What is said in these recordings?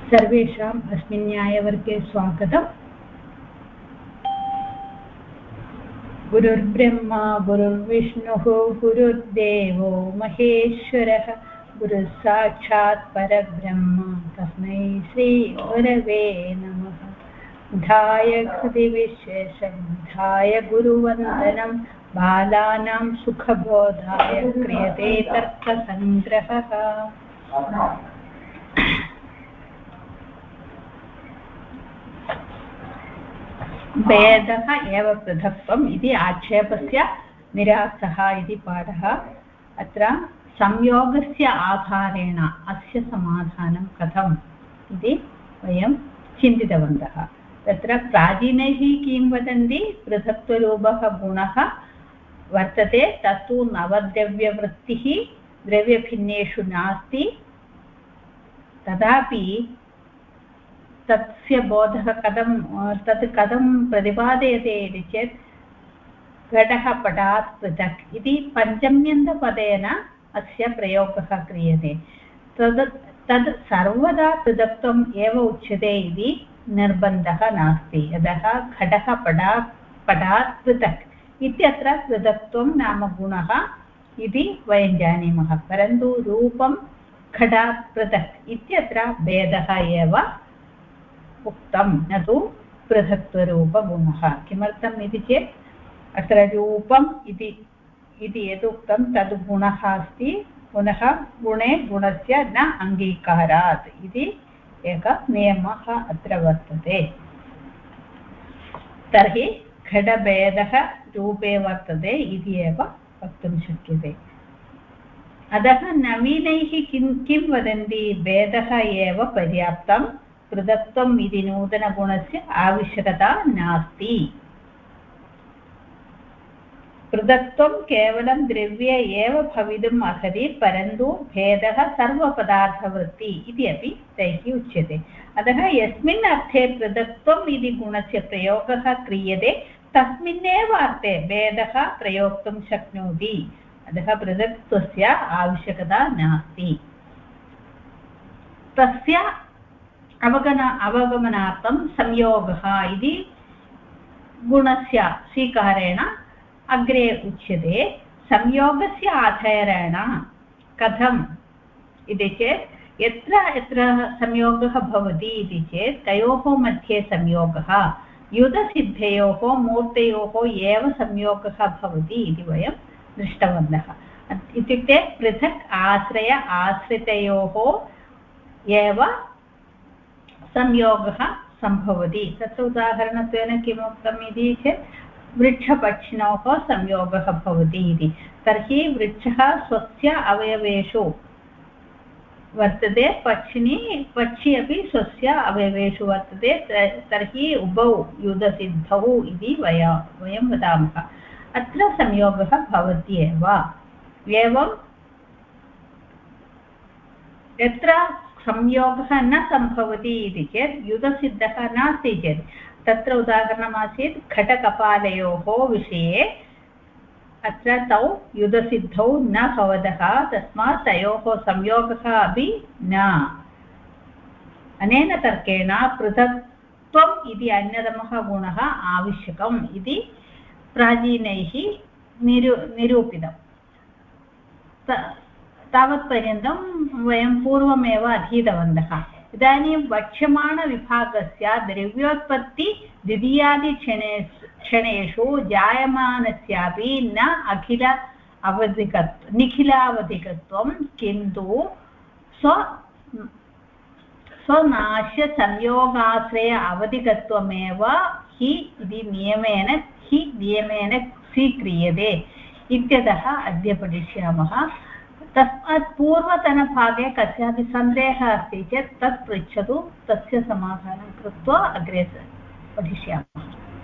सर्वेषाम् अस्मिन् न्यायवर्गे स्वागतम्। गुरुर्ब्रह्मा गुरुर्विष्णुः गुरुर्देवो महेश्वरः गुरुः साक्षात् परब्रह्म तस्मै श्रीगुरवे नमः। ध्याय हृदि विशेषं ध्याय गुरुवन्दनं बालानां सुखबोधाय क्रियते तर्कसङ्ग्रहः। भेदः एव पृथक्त्वम् इति आक्षेपस्य निरासः इति पाठः। अत्र संयोगस्य आधारेण अस्य समाधानं कथम् इति वयं चिन्तितवन्तः। तत्र प्राचीनैः किं वदन्ति, पृथक्त्वरूपः गुणः वर्तते, तत्तु नवद्रव्यवृत्तिः द्रव्यभिन्नेषु नास्ति। तथापि तस्य बोधः तत् कथं प्रतिपादयते इति चेत् घटः पटात् पृथक् इति पञ्चम्यन्तपदेन अस्य प्रयोगः क्रियते। तद् सर्वदा पृथक्त्वम् एव उच्यते इति निर्बन्धः नास्ति। यतः घटः पटात् पृथक् इत्यत्र पृथक्त्वं नाम गुणः इति वयं जानीमः, परन्तु रूपं घटात् पृथक् इत्यत्र भेदः एव उक्तं, न तु पृथक्त्वरूपगुणः। किमर्थम् इति चेत् अत्र रूपम् इति यद् उक्तं तद् गुणः अस्ति, पुनः गुणे गुणस्य न अङ्गीकारात् इति एकः नियमः अत्र वर्तते। तर्हि घटभेदः रूपे वर्तते इति एव वक्तुं शक्यते। अतः नवीनैः किं वदन्ति, भेदः एव पर्याप्तं, पृथक्त्वम् इति नूतनगुणस्य आवश्यकता नास्ति। पृथक्त्वं केवलं द्रव्ये एव भवितुम् अर्हति, परन्तु भेदः सर्वपदार्थवृत्ति इति अपि तैः उच्यते। अतः यस्मिन् अर्थे पृथक्त्वम् इति गुणस्य प्रयोगः क्रियते तस्मिन्नेव अर्थे भेदः प्रयोक्तुं शक्नोति। अतः पृथक्त्वस्य आवश्यकता नास्ति। तस्य अवगमनार्थं संयोगः इति गुणस्य स्वीकारेण अग्रे उच्यते। संयोगस्य आधारेण कथम् इति चेत् यत्र यत्र संयोगः भवति इति चेत् तयोः मध्ये संयोगः, युधसिद्धयोः मूर्तयोः एव संयोगः भवति इति वयं दृष्टवन्तः। इत्युक्ते पृथक् आश्रितयोः एव संयोगः सम्भवति। तत्र उदाहरणत्वेन किमुक्तम् इति चेत् वृक्षपक्षिणोः संयोगः भवति इति। तर्हि वृक्षः स्वस्य अवयवेषु वर्तते, पक्षी अपि स्वस्य अवयवेषु वर्तते। तर्हि उभौ युधसिद्धौ इति वयं वदामः। अत्र संयोगः भवत्येव। एवं यत्र संयोगः न सम्भवति इति चेत् युधसिद्धः नास्ति चेत्, तत्र उदाहरणमासीत् घटकपालयोः विषये। अत्र तौ युधसिद्धौ न भवतः, तस्मात् तयोः संयोगः अपि न। अनेन तर्केण पृथक्त्वम् इति अन्यतमः गुणः आवश्यकम् इति प्राचीनैः निरूपितम्। तावत्पर्यन्तं वयं पूर्वमेव अधीतवन्तः। इदानीं वक्ष्यमाणविभागस्य द्रव्योत्पत्ति द्वितीयादिक्षणेषु जायमानस्यापि न निखिलावधिकत्वं, किन्तु स्वनाश्यसंयोगाश्रय अवधिकत्वमेव हि नियमेन स्वीक्रियते इत्यतः अद्य पठिष्यामः। तस्मात् पूर्वतनभागे कस्यापि सन्देहः अस्ति चेत् तत् पृच्छतु, तस्य समाधानं कृत्वा अग्रे पठिष्यामः।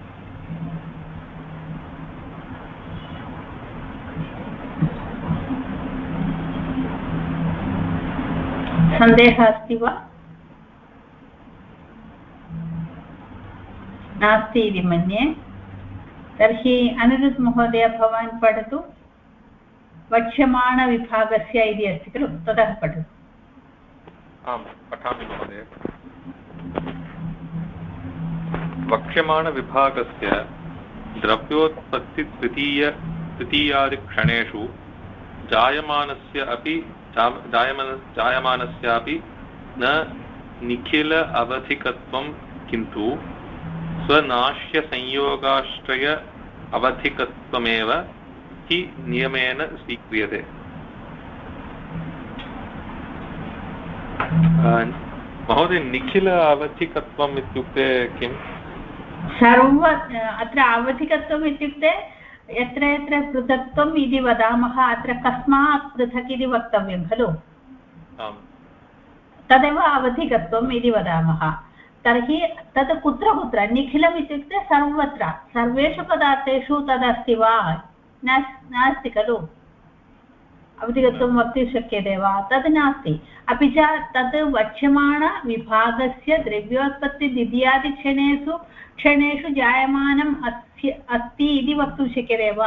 सन्देहः अस्ति वा? नास्ति इति मन्ये। तर्हि अनिरुद्ध महोदय, भवान् पठतु। वक्ष्यमाणविभागस्य इति अस्ति खलु, ततः पठतु। आं पठामि महोदय। वक्ष्यमाणविभागस्य द्रव्योत्पत्तिद्वितीयादिक्षणेषु जायमानस्यापि न निखिल अवधिकत्वं किन्तु स्वनाश्यसंयोगाश्रय अवधिकत्वमेव हि नियमेन स्वीक्रियते। महोदय, निखिल अवधिकत्वम् इत्युक्ते किम्? अत्र अवधिकत्वम् इत्युक्ते यत्र यत्र पृथक्त्वम् इति वदामः अत्र कस्मात् पृथक् इति वक्तव्यं खलु, तदेव अवधिकत्वम् इति वदामः। तर्हि तत् कुत्र कुत्र निखिलम् इत्युक्ते सर्वत्र सर्वेषु पदार्थेषु तदस्ति वा? नास्ति खलु। अवधिकत्वं वक्तुं शक्यते वा? तद् नास्ति। अपि च तत् वक्ष्यमाणविभागस्य द्रव्योत्पत्तिद्वितीयादिक्षणेषु जायमानम् अस्ति इति वक्तुं शक्यते वा?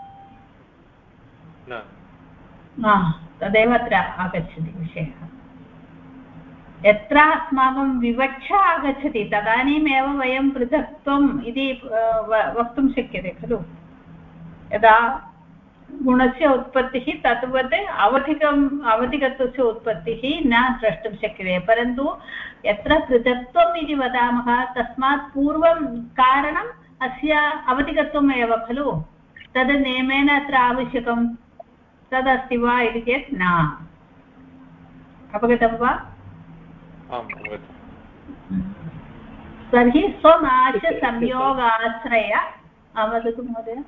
तदेव अत्र आगच्छति विषयः। यत्र अस्माकं विवक्षा आगच्छति तदानीमेव वयं पृथक्त्वम् इति वक्तुं शक्यते खलु। यदा गुणस्य उत्पत्तिः तद्वत् अवधिकत्वस्य उत्पत्तिः न द्रष्टुं शक्यते। परन्तु यत्र पृथक्त्वम् इति वदामः तस्मात् पूर्वं कारणम् अस्य अवधिकत्वम् एव खलु। तद् नियमेन अत्र आवश्यकं तदस्ति वा इति चेत् न। अवगतं वा? तर्हि स्वनाशसंयोगाश्रय वदतु महोदय।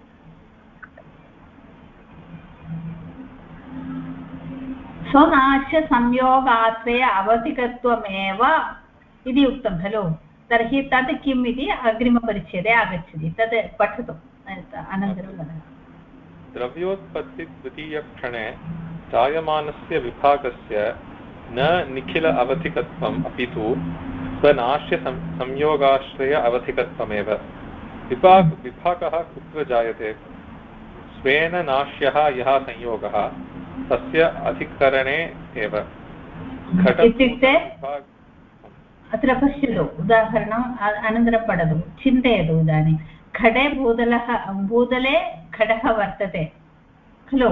स्वनाशसंयोगाश्रय अवधिकत्वमेव इति उक्तं खलु। तर्हि तद् किम् इति अग्रिमपरिच्छेदे आगच्छति, तद् पठतु अनन्तरं वदामि। द्रव्योत्पत्तिद्वितीयक्षणे जायमानस्य विभागस्य न निखिल अवधिकत्वम् अपि तु स्वनाश्य संयोगाश्रय अवधिकत्वमेव। विभागः कुत्र जायते? स्वेन नाश्यः यः संयोगः तस्य अधिकरणे एव। इत्युक्ते अत्र पश्यतु, उदाहरणम् अनन्तरं पठतु, चिन्तयतु। इदानीं घटे भूतले घटः वर्तते खलु।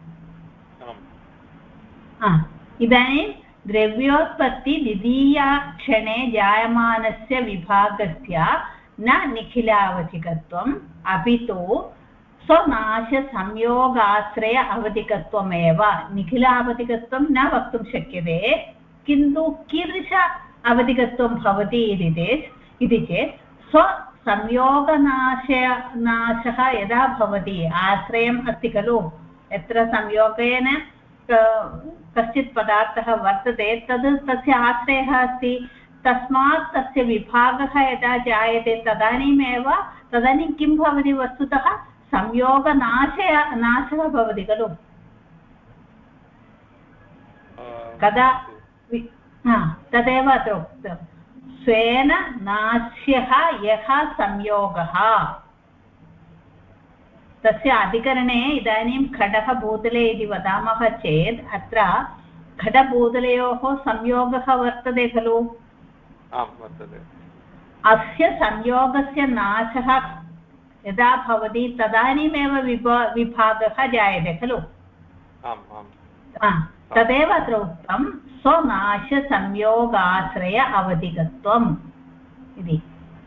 इदानीं द्रव्योत्पत्ति द्वितीयक्षणे जायमानस्य विभागस्य न निखिलावधिकत्वम् अपि तु स्वनाशसंयोगाश्रय अवधिकत्वमेव। निखिलावधिकत्वं न वक्तुं शक्यते, किन्तु कीदृश अवधिकत्वं भवति इति चेत् स्वसंयोगनाशः यदा भवति, आश्रयम् अस्ति खलु, यत्र संयोगेन कश्चित् पदार्थः वर्तते तद् तस्य आश्रयः अस्ति। तस्मात् तस्य विभागः यदा जायते तदानीं किं भवति? वस्तुतः संयोगनाशः भवति खलु। कदा तदेव अत्र उक्तं, स्वेन नाश्यः यः संयोगः, तस्य अधिकरणे इदानीं घटः भूतले इति वदामः चेत् अत्र घटभूतलयोः संयोगः वर्तते खलु। अस्य संयोगस्य नाशः यदा भवति तदानीमेव विभागः जायते खलु। तदेव अत्र उक्तं स्वनाशसंयोगाश्रय अवधिकत्वम् इति।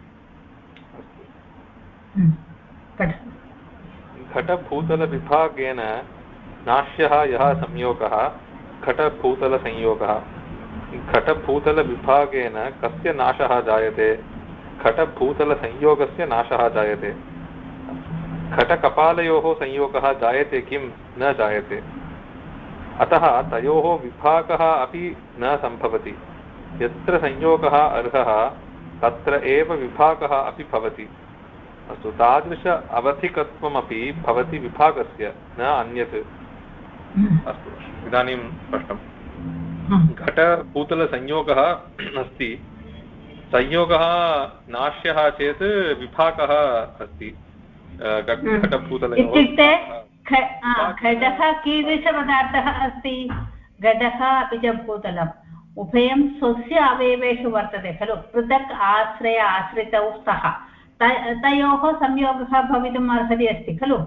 घटभूतलविभागेन नाश्यः यः संयोगः घटभूतलसंयोगः। घटभूतलविभागेन कस्य नाशः जायते? घटभूतलसंयोगस्य नाशः जायते। घटकपालयोः संयोगः जायते किं? न जायते। अतः तयोः विभागः अपि न सम्भवति। यत्र संयोगः अर्हः तत्र एव विभागः अपि भवति। अस्तु, तादृश अवधिकत्वमपि भवति विभागस्य, न अन्यत्। अस्तु, इदानीं स्पष्टम्। घटभूतलसंयोगः अस्ति, संयोगः नाश्यः चेत् विभागः अस्ति घटभूतलयोः। इत्युक्ते घटः कीदृशपदार्थः अस्ति? घटः अपि च भूतलम् उभयं स्वस्य अवयवेषु वर्तते खलु पृथक् आश्रय आश्रितौ स्तः तयोः संयोगः भवितुम् अर्हति अस्ति खलु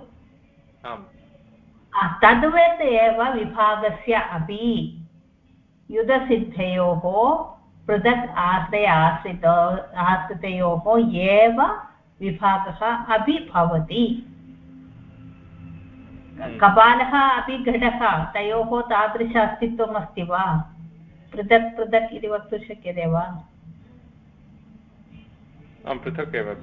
तद्वत् एव विभागस्य अपि युधसिद्धयोः पृथक् आश्रय आश्रितयोः एव विभागः अपि भवति कपालः अपि घटः तयोः तादृश अस्तित्वम् अस्ति वा पृथक् पृथक् इति वक्तुं शक्यते वा पृथक् एव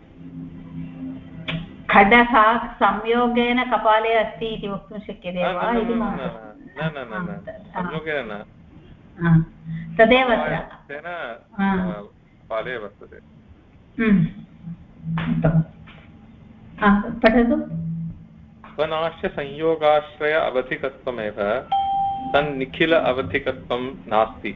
खडः संयोगेन कपाले अस्ति इति वक्तुं शक्यते वा इति संयोगेन तदेव कपाले वर्तते पठतु स्वनाश्य संयोगाश्रय अवधिकत्वमेव तन्निखिल अवधिकत्वं नास्ति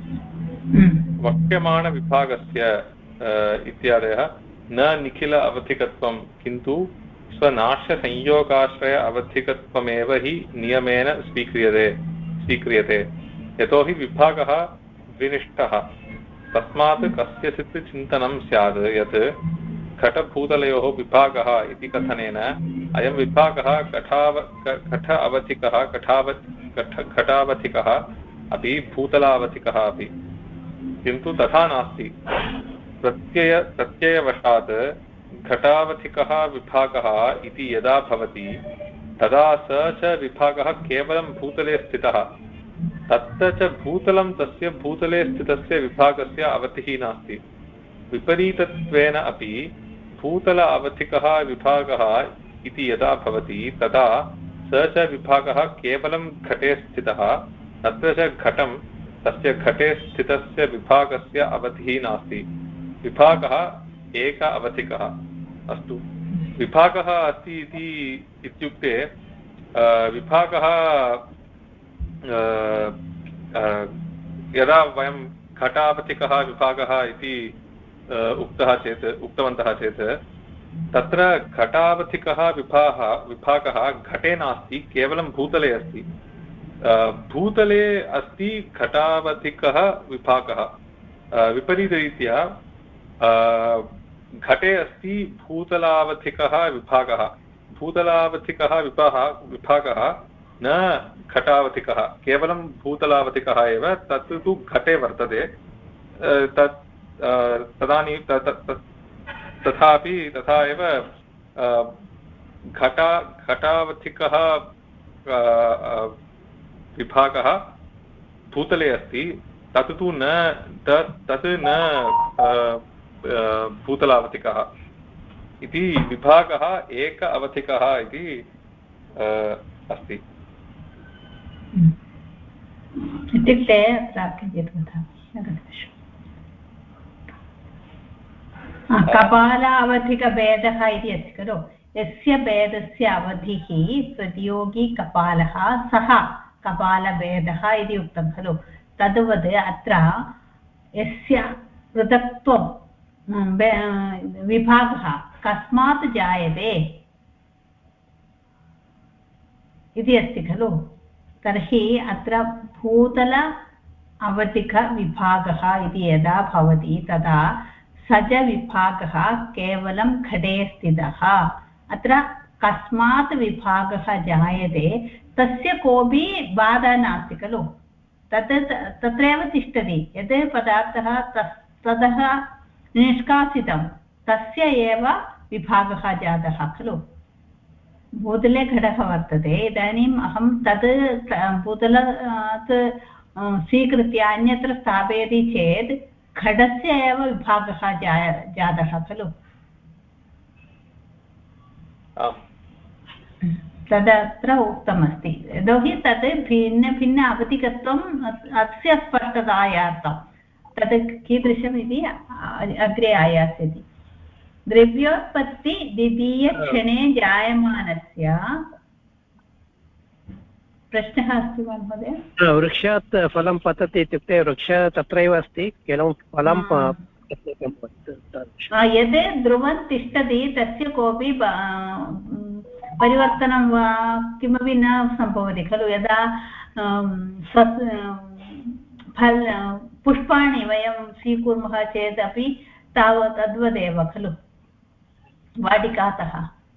वक्ष्यमाणविभागस्य इत्यादयः न निखिल अवधिकत्वं किन्तु स्वनाश्यसंयोगाश्रय अवधिकत्वमेव हि नियमेन स्वीक्रियते यतो हि विभागः द्विनिष्ठः तस्मात् कस्यचित् चिन्तनं स्यात् यत् घटभूतलयोः विभागः इति कथनेन अयं विभागः घट अवधिकः घटावधिकः अपि भूतलावधिकः अपि किन्तु तथा नास्ति प्रत्ययवशात् घटावधिकः विभागः इति यदा भवति तदा स च विभागः केवलं भूतले स्थितः तत्र च भूतलं तस्य भूतले स्थितस्य विभागस्य अवधिः नास्ति विपरीतत्वेन अपि भूतल अवधिकः विभागः इति यदा भवति तदा स च विभागः केवलं घटे स्थितः तत्र च घटं तस्य घटे स्थितस्य विभागस्य अवधिः नास्ति विभागः एक अवधिकः अस्तु विभागः अस्ति इत्युक्ते विभागः यदा वयं घटावधिकः विभागः इति उक्तवन्तः चेत् तत्र घटावधिकः विभागः घटे नास्ति केवलं भूतले अस्ति भूतले अस्ति घटावधिकः विभागः विपरीतरीत्या घटे अस्ति भूतलावधिकः विभागः भूतलावधिकः विभागः न घटावधिकः केवलं भूतलावधिकः एव तत् तु घटे वर्तते तदानीं तथा एव घटावधिकः विभागः भूतले अस्ति तत् तु न भूतलावधिकः इति विभागः एक अवधिकः इति अस्ति इत्युक्ते कपालावधिकभेदः इति अस्ति खलु यस्य भेदस्य अवधिः प्रतियोगी कपालः सः कपालभेदः इति उक्तं खलु तद्वत् अत्र यस्य पृथक्त्वं विभागः कस्मात् जायते इति अस्ति खलु तर्हि अत्र भूतल अवधिकविभागः इति यदा भवति तदा स च विभागः केवलं घटे स्थितः अत्र कस्मात् विभागः जायते तस्य कोऽपि बाधा नास्ति खलु तत्रैव तिष्ठति यत् पदार्थः ततः निष्कासितं तस्य एव विभागः जातः खलु भूतले घटः वर्तते इदानीम् अहं तद् भूतलात् स्वीकृत्य अन्यत्र स्थापयति चेत् घटस्य एव विभागः जातः खलु तदत्र उक्तमस्ति यतोहि तद् भिन्न अवधिकत्वम् अस्य स्पष्टतायार्थं तद् कीदृशम् इति अग्रे आयास्यति द्रव्योत्पत्ति द्वितीयक्षणे जायमानस्य प्रश्नः अस्ति वा महोदय वृक्षात् फलं पतति इत्युक्ते वृक्षः तत्रैव अस्ति केवलं फलं यद् ध्रुवं तिष्ठति तस्य कोऽपि परिवर्तनं वा किमपि न सम्भवति खलु यदा पुष्पाणि वयं स्वीकुर्मः चेदपि तद्वदेव खलु वाटिकातः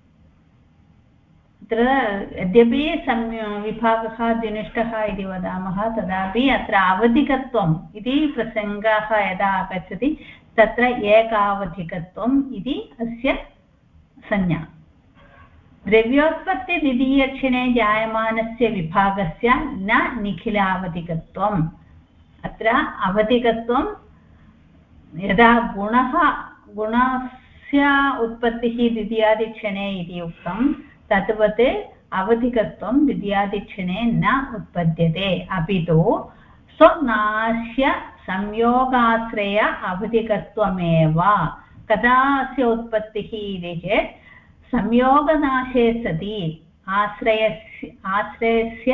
अत्र यद्यपि विभागः द्विनिष्ठः इति वदामः तदापि अत्र अवधिकत्वम् इति प्रसङ्गः यदा आगच्छति तत्र एकावधिकत्वम् इति अस्य संज्ञा द्रव्योत्पत्तिद्वितीयक्षणे जायमानस्य विभागस्य न निखिलावधिकत्वम् अत्र अवधिकत्वं यदा गुणस्य उत्पत्तिः द्वितीयादिक्षणे इति उक्तं तद्वत् अवधिकत्वं द्वितीयादिक्षणे न उत्पद्यते अपि तु स्वनाश्य संयोगाश्रय अवधिकत्वमेव कदा अस्य उत्पत्तिः इति चेत् संयोगनाशे सति आश्रयस्य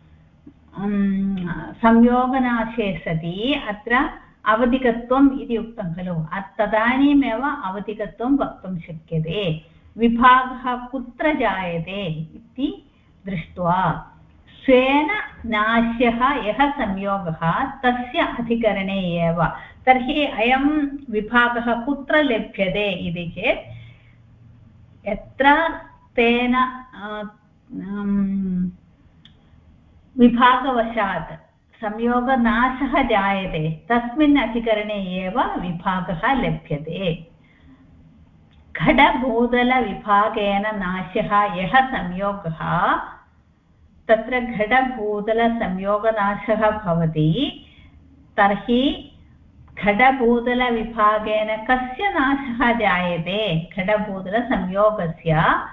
संयोगनाशे सति अत्र अवधिकत्वम् इति उक्तं खलु तदानीमेव अवधिकत्वं वक्तुं शक्यते विभागः कुत्र जायते इति दृष्ट्वा स्वेन नाश्यः यः संयोगः तस्य अधिकरणे एव तर्हि अयं विभागः कुत्र लभ्यते इति चेत् यत्र तेन विभागवशात् संयोगनाशः जायते तस्मिन् अधिकरणे एव विभागः लभ्यते घटभूतलविभागेन नाशः यः संयोगः तत्र घटभूतलसंयोगनाशः भवति तर्हि घटभूतलविभागेन कस्य नाशः जायते घटभूतलसंयोगस्य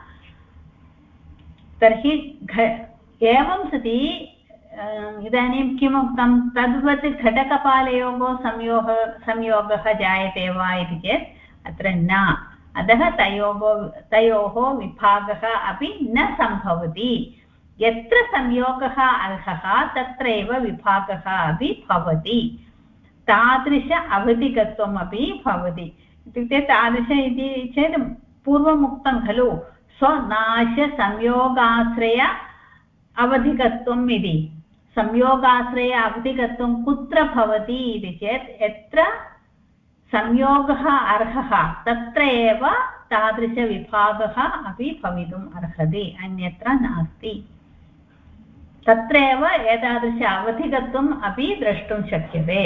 तर्हि एवं सति इदानीं किमुक्तं तद्वत् घटकपालयोः संयोगः जायते वा इति चेत् अत्र न अतः तयोः विभागः अपि न सम्भवति यत्र संयोगः अर्हः तत्रैव विभागः अपि भवति तादृश अवधिकत्वमपि भवति इत्युक्ते तादृश इति चेत् पूर्वमुक्तं खलु स्वनाशसंयोगाश्रय अवधिकत्वम् इति संयोगाश्रय अवधिकत्वं कुत्र भवति इति चेत् यत्र संयोगः अर्हः तत्र एव तादृशविभागः अपि भवितुम् अर्हति अन्यत्र नास्ति तत्रैव एतादृश अवधिकत्वम् अपि द्रष्टुं शक्यते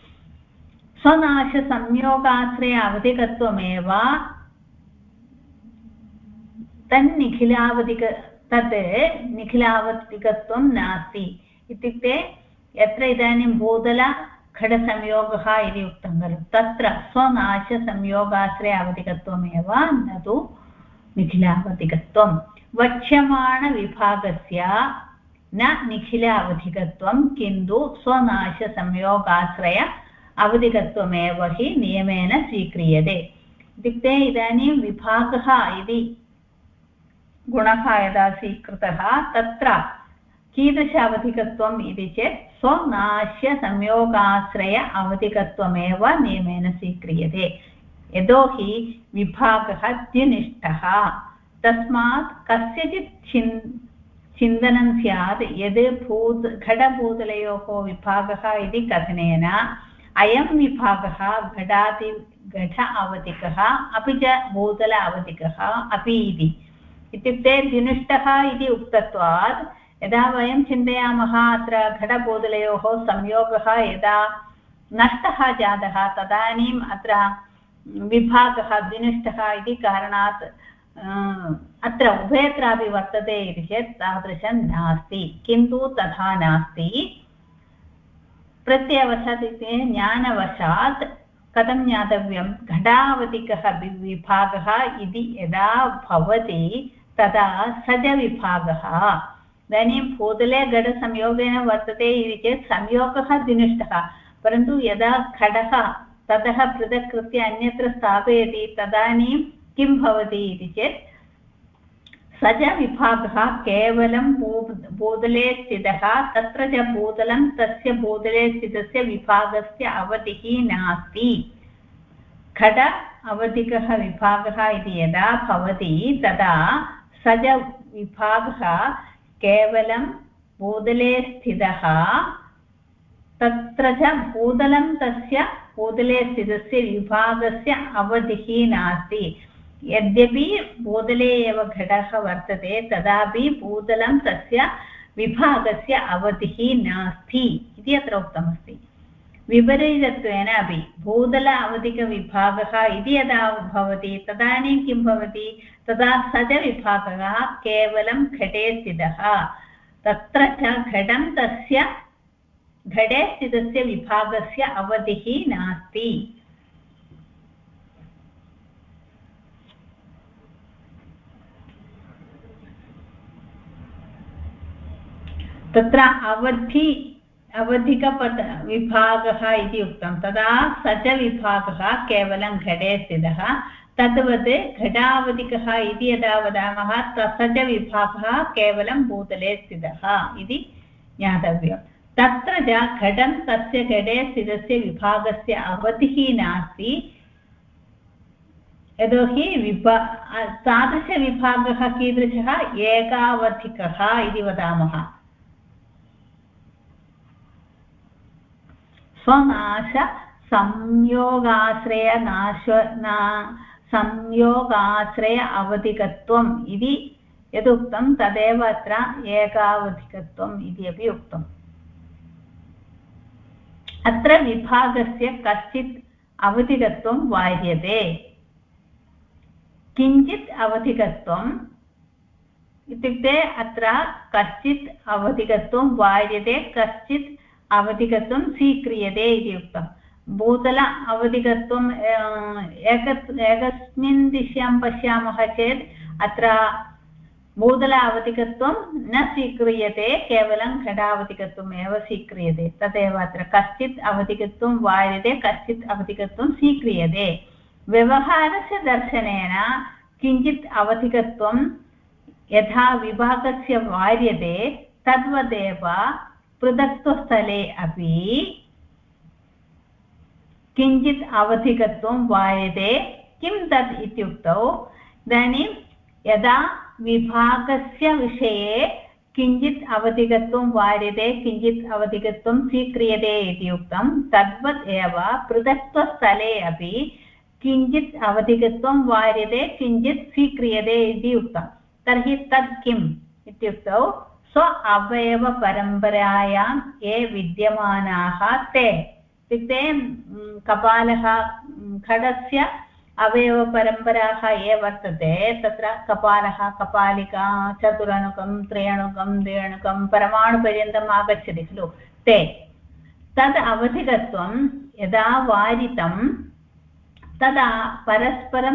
स्वनाशसंयोगाश्रय अवधिकत्वमेव तद् निखिलावधिकत्वं नास्ति इत्युक्ते यत्र इदानीं भूतलघटसंयोगः इति उक्तं खलु तत्र स्वनाशसंयोगाश्रय अवधिकत्वमेव न तु निखिलावधिकत्वं वक्ष्यमाणविभागस्य न निखिलावधिकत्वं किन्तु स्वनाशसंयोगाश्रय अवधिकत्वमेव हि नियमेन स्वीक्रियते इत्युक्ते इदानीं विभागः इति गुणः यदा स्वीकृतः तत्र कीदृश अवधिकत्वम् इति चेत् स्वनाश्यसंयोगाश्रय अवधिकत्वमेव नियमेन स्वीक्रियते यतोहि विभागः द्विनिष्ठः तस्मात् कस्यचित् चिन्तनं स्यात् यद् घटभूतलयोः विभागः इति कथनेन अयं विभागः घट अवधिकः अपि च भूतल अवधिकः अपि इत्युक्ते द्विनिष्ठः इति उक्तत्वात् यदा वयं चिन्तयामः अत्र घटभूतलयोः संयोगः यदा नष्टः जातः तदानीम् अत्र विभागः द्विनिष्ठः इति कारणात् अत्र उभयत्रापि वर्तते इति चेत् तादृशं नास्ति किन्तु तथा नास्ति प्रत्ययवशात् इति ज्ञानवशात् कथं ज्ञातव्यं घटावधिकः विभागः इति यदा भवति तदा सजविभागः इदानीं भूतले घटसंयोगेन वर्तते इति चेत् संयोगः द्विनिष्ठः परन्तु यदा घटः ततः पृथक् कृत्य अन्यत्र स्थापयति तदानीं किं भवति इति चेत् सजविभागः केवलं भूतले स्थितः तत्र च भूतलं तस्य भूतले स्थितस्य विभागस्य अवधिः नास्ति घट अवधिकः विभागः इति यदा भवति तदा सजविभागः केवलं भूतले स्थितः तत्र च भूतलं तस्य भूतले स्थितस्य विभागस्य अवधिः नास्ति। यद्यपि भूतले एव घटः वर्तते तदापि भूतलं तस्य विभागस्य अवधिः नास्ति इति अत्र उक्तमस्ति। विपरीतत्वेन अपि भूतल अवधिकविभागः इति यदा भवति तदानीं किं भवति, तदा स च विभागः केवलं घटे स्थितः। तत्र च घटं तस्य घटे स्थितस्य विभागस्य अवधिः नास्ति। तत्र विभागः इति उक्तं, तदा स च विभागः केवलं घटे स्थितः। तद्वत् घटावधिकः इति यदा वदामः स च विभागः केवलं भूतले स्थितः इति ज्ञातव्यम्। तत्र च घटं तस्य घटे स्थितस्य विभागस्य अवधिः नास्ति, यतोहि तादृशविभागः कीदृशः, एकावधिकः इति वदामः। स्वनाश संयोगाश्रय अवधिकत्वम् इति यदुक्तं तदेव अत्र एकावधिकत्वम् इति अपि उक्तम्। अत्र विभागस्य कश्चित् अवधिकत्वं वार्यते। किञ्चित् अवधिकत्वम् इत्युक्ते अत्र कश्चित् अवधिकत्वं वार्यते, कश्चित् अवधिकत्वं स्वीक्रियते इति उक्तं। भूतल अवधिकत्वम् एकस्मिन् दिश्यां पश्यामः चेत् अत्र भूतल अवधिकत्वं न स्वीक्रियते, केवलं घटावधिकत्वम् एव स्वीक्रियते। तदेव अत्र कश्चित् अवधिकत्वं वार्यते, कश्चित् अवधिकत्वं स्वीक्रियते। व्यवहारस्य दर्शनेन किञ्चित् अवधिकत्वं यथा विभागस्य वार्यते तद्वदेव पृथक्त्वस्थले अपि किञ्चित् अवधिकत्वं वार्यते। किं तत् इत्युक्तौ, इदानीं यदा विभागस्य विषये किञ्चित् अवधिकत्वं वार्यते, किञ्चित् अवधिकत्वं स्वीक्रियते इति उक्तं, तद्वत् एव पृथक्त्वस्थले अपि किञ्चित् अवधिकत्वं वार्यते, किञ्चित् स्वीक्रियते इति उक्तं। तर्हि तत् किम् इत्युक्तौ, स्व अवयवपरम्परायां ये विद्यमानाः ते, इत्युक्ते कपालः घटस्य अवयवपरम्पराः ये वर्तते, तत्र कपालः, कपालिका, चतुरणुकं, त्र्यणुकं, द्विअणुकं, परमाणुपर्यन्तम् आगच्छति खलु, ते तद् अवधिकत्वं यदा वारितं तदा परस्परं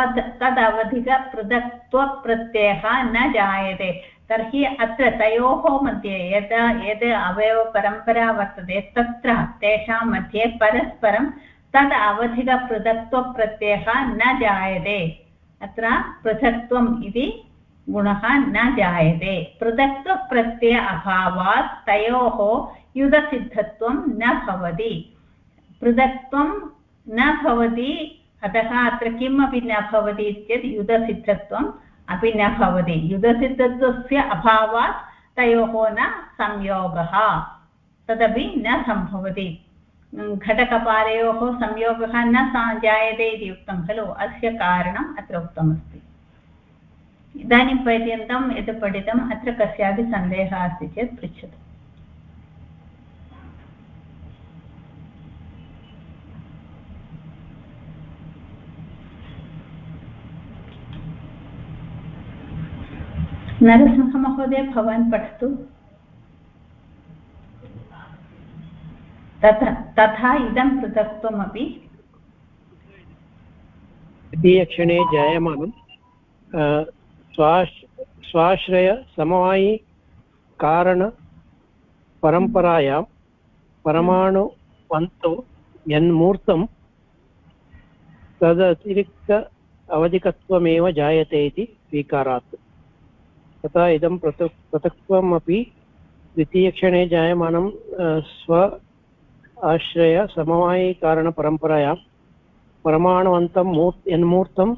तदवधिकपृथक्त्वप्रत्ययः न जायते। तर्हि अत्र तयोः मध्ये यद् अवयवपरम्परा वर्तते तत्र तेषां मध्ये परस्परं तद् अवधिकपृथक्त्वप्रत्ययः न जायते। अत्र पृथक्त्वम् इति गुणः न जायते। पृथक्त्वप्रत्यय अभावात् तयोः युधसिद्धत्वं न भवति। पृथक्त्वं न भवति, अतः अत्र किमपि न भवति चेत् युधसिद्धत्वम् अपि न भवति। युधसिद्धत्वस्य अभावात् तयोः न संयोगः, तदपि न सम्भवति। घटकपालयोः संयोगः न जायते इति उक्तं खलु, अस्य कारणम् अत्र उक्तमस्ति। इदानीं पर्यन्तं यत् पठितम्, अत्र कस्यापि सन्देहः अस्ति चेत् पृच्छतु। नरसिंहमहोदय, भवान् पठतु। तथा इदं पृथक्त्वमपि द्वितीयक्षणे जायमानं स्वाश्रय समवायी कारणपरम्परायां परमाणुवन्तौ यन्मूर्तं तदतिरिक्त अवधिकत्वमेव जायते इति स्वीकारात्। तथा इदं पृथक्त्वमपि द्वितीयक्षणे जायमानं स्व आश्रय समवायिकारणपरम्परायां परमाणुवन्तं यन्मूर्तं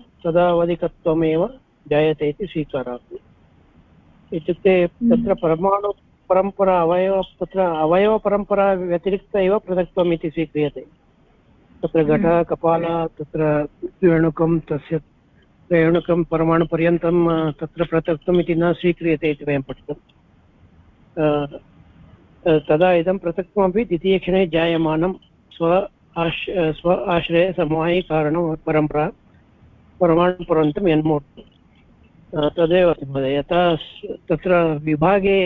तदावधिकत्वमेव जायते इति स्वीकारात्। इत्युक्ते तत्र परम्परा तत्र अवयवपरम्परा व्यतिरिक्त एव पृथक्त्वम् इति स्वीक्रियते। तत्र घटः कपालः तत्र रेणुकं तस्य रेणुकं परमाणुपर्यन्तं तत्र पृथक्त्वम् इति न स्वीक्रियते इति वयं पठितम्। तदा इदं पृथक्त्वमपि द्वितीयक्षणे जायमानं स्व आश्रये समवायी कारणं परम्परा परमाणुपर्यन्तं यन्मूर्तं तदेव महोदय। यथा तत्र विभागे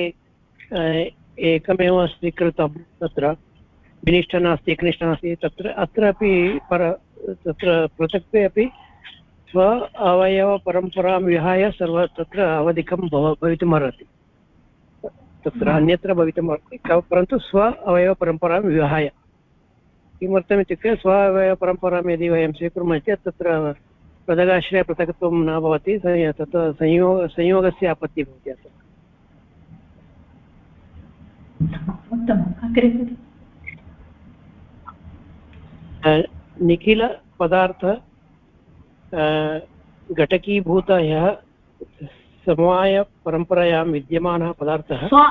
एकमेव स्वीकृतं तत्र विनिष्ठ नास्ति एकनिष्ठ नास्ति तत्र अत्रापि तत्र पृथक्त्वे अपि स्व अवयवपरम्परां विहाय सर्व तत्र अवधिकं भवितुमर्हति। तत्र अन्यत्र भवितुमर्हति परन्तु स्व अवयवपरम्परां विहाय। किमर्थमित्युक्ते स्व अवयवपरम्परां यदि वयं स्वीकुर्मः चेत् तत्र पृथगाश्रये पृथक्त्वं न भवति तत्र संयोगस्य आपत्तिः भवति। निखिलपदार्थ घटकीभूत यः समवायपरम्परायां विद्यमानः पदार्थः स्व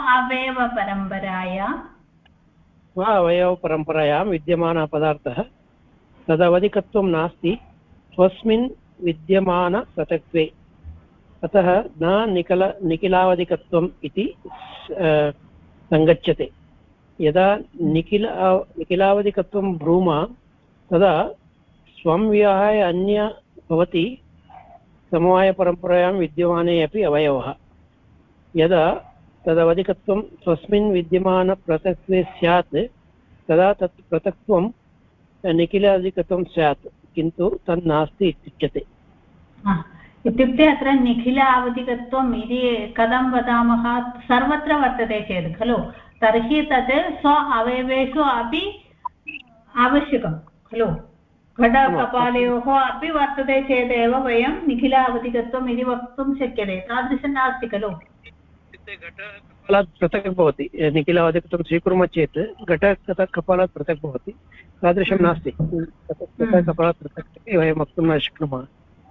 अवयवपरम्परायां विद्यमानः पदार्थः तदवधिकत्वं नास्ति स्वस्मिन् विद्यमानपृथक्त्वे। अतः न निखिलावधिकत्वम् इति सङ्गच्छते। यदा निखिलावधिकत्वं ब्रूमः तदा स्वं विहाय अन्य भवति समवायपरम्परायां विद्यमाने अपि अवयवः। यदा तदवधिकत्वं स्वस्मिन् विद्यमानपृथक्त्वे स्यात् तदा तत् पृथक्त्वं निखिलावधिकत्वं स्यात् किन्तु तन्नास्ति इत्युच्यते। इत्युक्ते अत्र निखिल अवधिकत्वम् इति कथं वदामः सर्वत्र वर्तते चेत् खलु तर्हि तत् स्व अवयवेषु अपि आवश्यकं खलु। घटकपालयोः अपि वर्तते चेदेव वयं निखिल अवधिकत्वम् इति वक्तुं शक्यते। तादृशं नास्ति खलु। घटकपालात् पृथक् भवति। निखिलावधिकत्वं स्वीकुर्मः चेत् घटकपालात् पृथक् भवति। तादृशं नास्ति। घटकपालात् पृथक् इति वयं वक्तुं न शक्नुमः।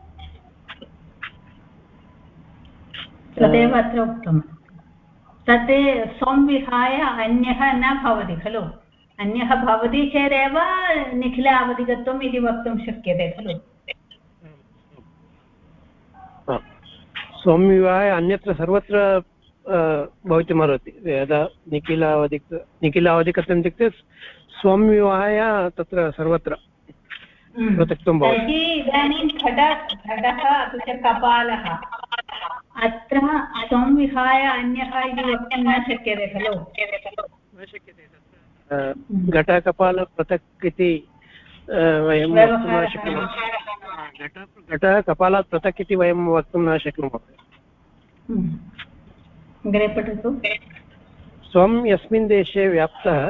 तदेव अत्र उक्तं तत् स्वं विहाय अन्यः न भवति खलु। अन्यः भवति चेदेव निखिल अवधिकत्वम् इति वक्तुं शक्यते खलु। स्वं विहाय अन्यत्र सर्वत्र भवितुमर्हति। यदा निखिलावधिकत्वम् इत्युक्ते स्वं विहाय तत्र सर्वत्र पृथक्त्वं भवति। तर्हि इदानीं घटः अपि च कपालः अत्र स्वं विहाय अन्यः इति वक्तुं न शक्यते खलु। घटकपाल पृथक् इति वयं वक्तुं न शक्नुमः। घटः कपालात् पृथक् इति वयं वक्तुं न शक्नुमः। अग्रे पठतु। स्वं यस्मिन् देशे व्याप्तः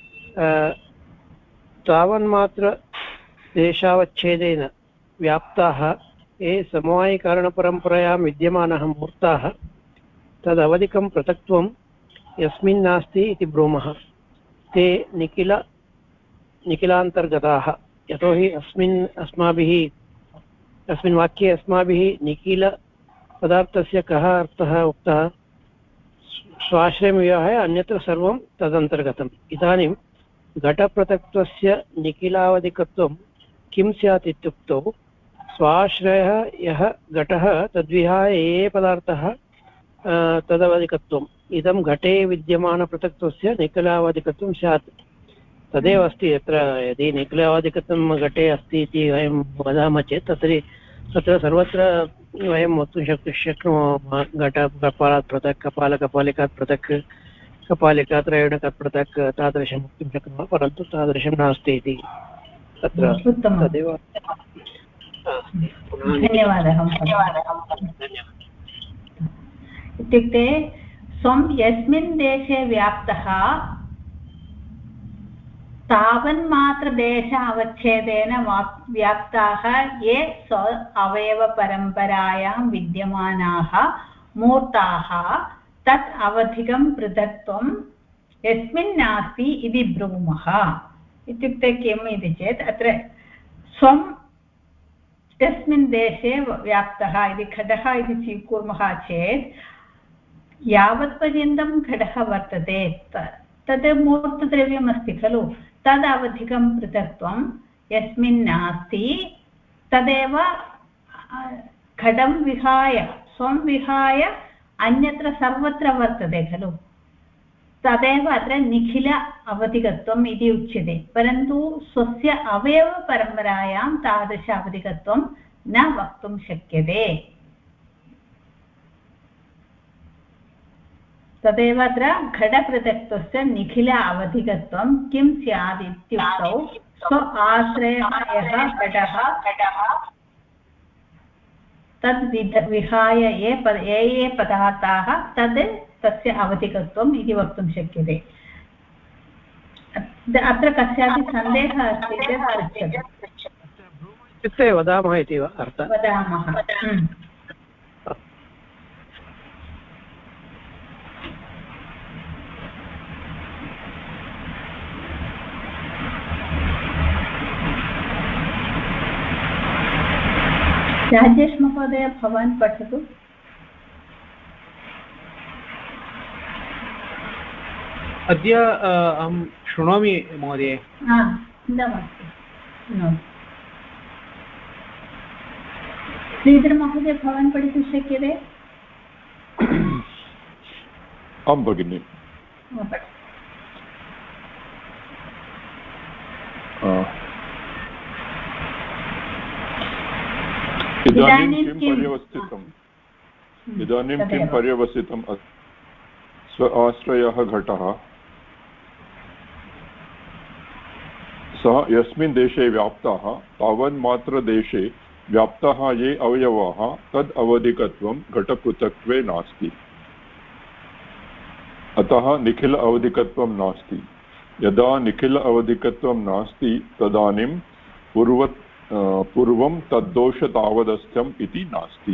तावन्मात्र देशावच्छेदेन व्याप्ताः ये समवायिकारणपरम्परायां विद्यमानः मूर्ताः तदवधिकं पृथक्त्वं यस्मिन् नास्ति इति ब्रूमः। ते निखिलान्तर्गताः। यतोहि अस्मिन् वाक्ये अस्माभिः निखिलपदार्थस्य कः अर्थः उक्तः स्वाश्रयं विहाय अन्यत्र सर्वं तदन्तर्गतम्। इदानीं घटपृथक्त्वस्य निखिलावधिकत्वं किं स्यात् इत्युक्तौ स्वाश्रयः यः घटः तद्विहाय ये पदार्थः तदवधिकत्वम् इदं घटे विद्यमानपृथक्त्वस्य निखिलावधिकत्वं स्यात्। तदेव अस्ति। यत्र यदि निखिलावधिकत्वं घटे अस्ति इति वयं वदामः चेत् तत्र सर्वत्र वयं वक्तुं शक्नुमः। घटकपालात् पृथक् कपालिकात् पृथक् कपालिकात् रेणुकात् पृथक् तादृशं वक्तुं शक्नुमः। परन्तु तादृशं नास्ति इति तत्र तदेव। धन्यवादः। इत्युक्ते स्वं यस्मिन् देशे व्याप्तः तावन्मात्रदेश अवच्छेदेन व्याप्ताः ये स्व अवयवपरम्परायां विद्यमानाः मूर्ताः तत् अवधिकं पृथक्त्वं यस्मिन् नास्ति इति ब्रूमः। इत्युक्ते किम् इति चेत् अत्र स्वं यस्मिन् देशे व्याप्तः इति घटः इति स्वीकुर्मः चेत् यावत्पर्यन्तं घटः वर्तते तद् मूर्तद्रव्यमस्ति खलु, तदवधिकं पृथक्त्वं यस्मिन् नास्ति तदेव घटं विहाय स्वं विहाय अन्यत्र सर्वत्र वर्तते खलु, तदेव अत्र निखिल अवधिकत्वम् इति उच्यते। परन्तु स्वस्य अवयवपरम्परायां तादृश अवधिकत्वं न वक्तुं शक्यते। तदेव अत्र घटपृथक्त्वस्य निखिल अवधिकत्वं किं स्यात् इत्युक्तौ स्व आश्रयः यः घटः तद् विहाय ये पदार्थाः तद् तस्य अवधिकत्वम् इति वक्तुं शक्यते। अत्र कस्यापि सन्देहः अस्ति चेत् पृच्छतु। इत्युक्ते वदामः इति वा अर्थः? वदामः। राजेश महोदय भवान् पठतु। अद्य अहं शृणोमि महोदय। श्रीधर महोदय भवान् पठितुं शक्यते? आं भगिनि। इदानीं किं पर्यवसितम् स्व आश्रयः घटः सः यस्मिन् देशे व्याप्ताः तावन्मात्रदेशे व्याप्ताः ये अवयवाः तद् अवधिकत्वं घटपृथक्त्वे नास्ति। अतः निखिल अवधिकत्वं नास्ति। यदा निखिल अवधिकत्वं नास्ति तदानीं पूर्वं तद्दोष तावदस्थम् इति नास्ति।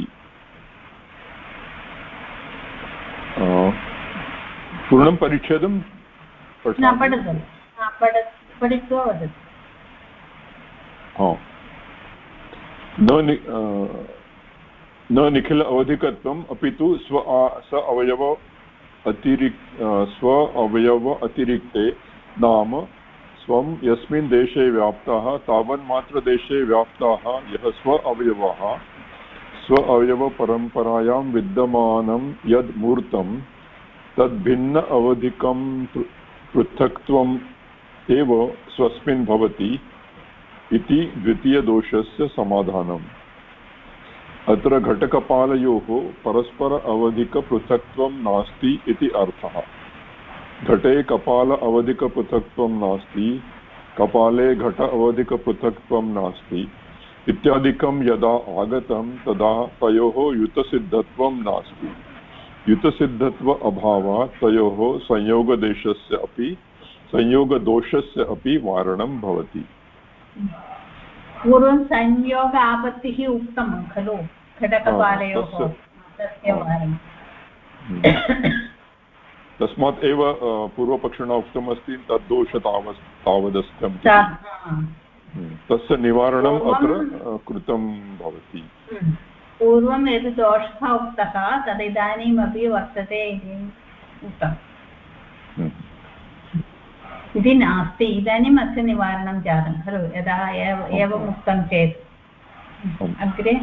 पूर्णं परिच्छेदं न निखिल अवधिकत्वम् अपि तु स्व अवयव अतिरिक्ते नाम स्वं यस्मिन् देशे व्याप्ताः तावन्मात्रदेशे व्याप्ताः यः स्व अवयवपरम्परायां विद्यमानं यद् मूर्तं तद्भिन्न अवधिकं पृथक्त्वम् एव स्वस्मिन् भवति इति द्वितीयदोषस्य समाधानम्। अत्र घटकपालयोः परस्पर अवधिकपृथक्त्वं नास्ति इति अर्थः। घटे कपाल अवधिकपृथक्त्वं नास्ति, कपाले घट अवधिकपृथक्त्वं नास्ति इत्यादिकं यदा आगतं तदा तयोः युतसिद्धत्वं नास्ति। युतसिद्धत्व अभावात् तयोः संयोगदोषस्य अपि वारणं भवति। पूर्वं संयोग आपत्तिः उक्तं खलु घटकपालयोः, तस्य वारणं। तस्मात् एव पूर्वपक्षिणा उक्तमस्ति तद्दोष तावदस्थं, तस्य निवारणम् अत्र कृतं भवति। पूर्वं यद् दोषः उक्तः तदिदानीमपि वर्तते इति उक्तम् इति नास्ति। इदानीम् अस्य निवारणं जातं खलु, यदा एवम् उक्तं चेत्। अग्रे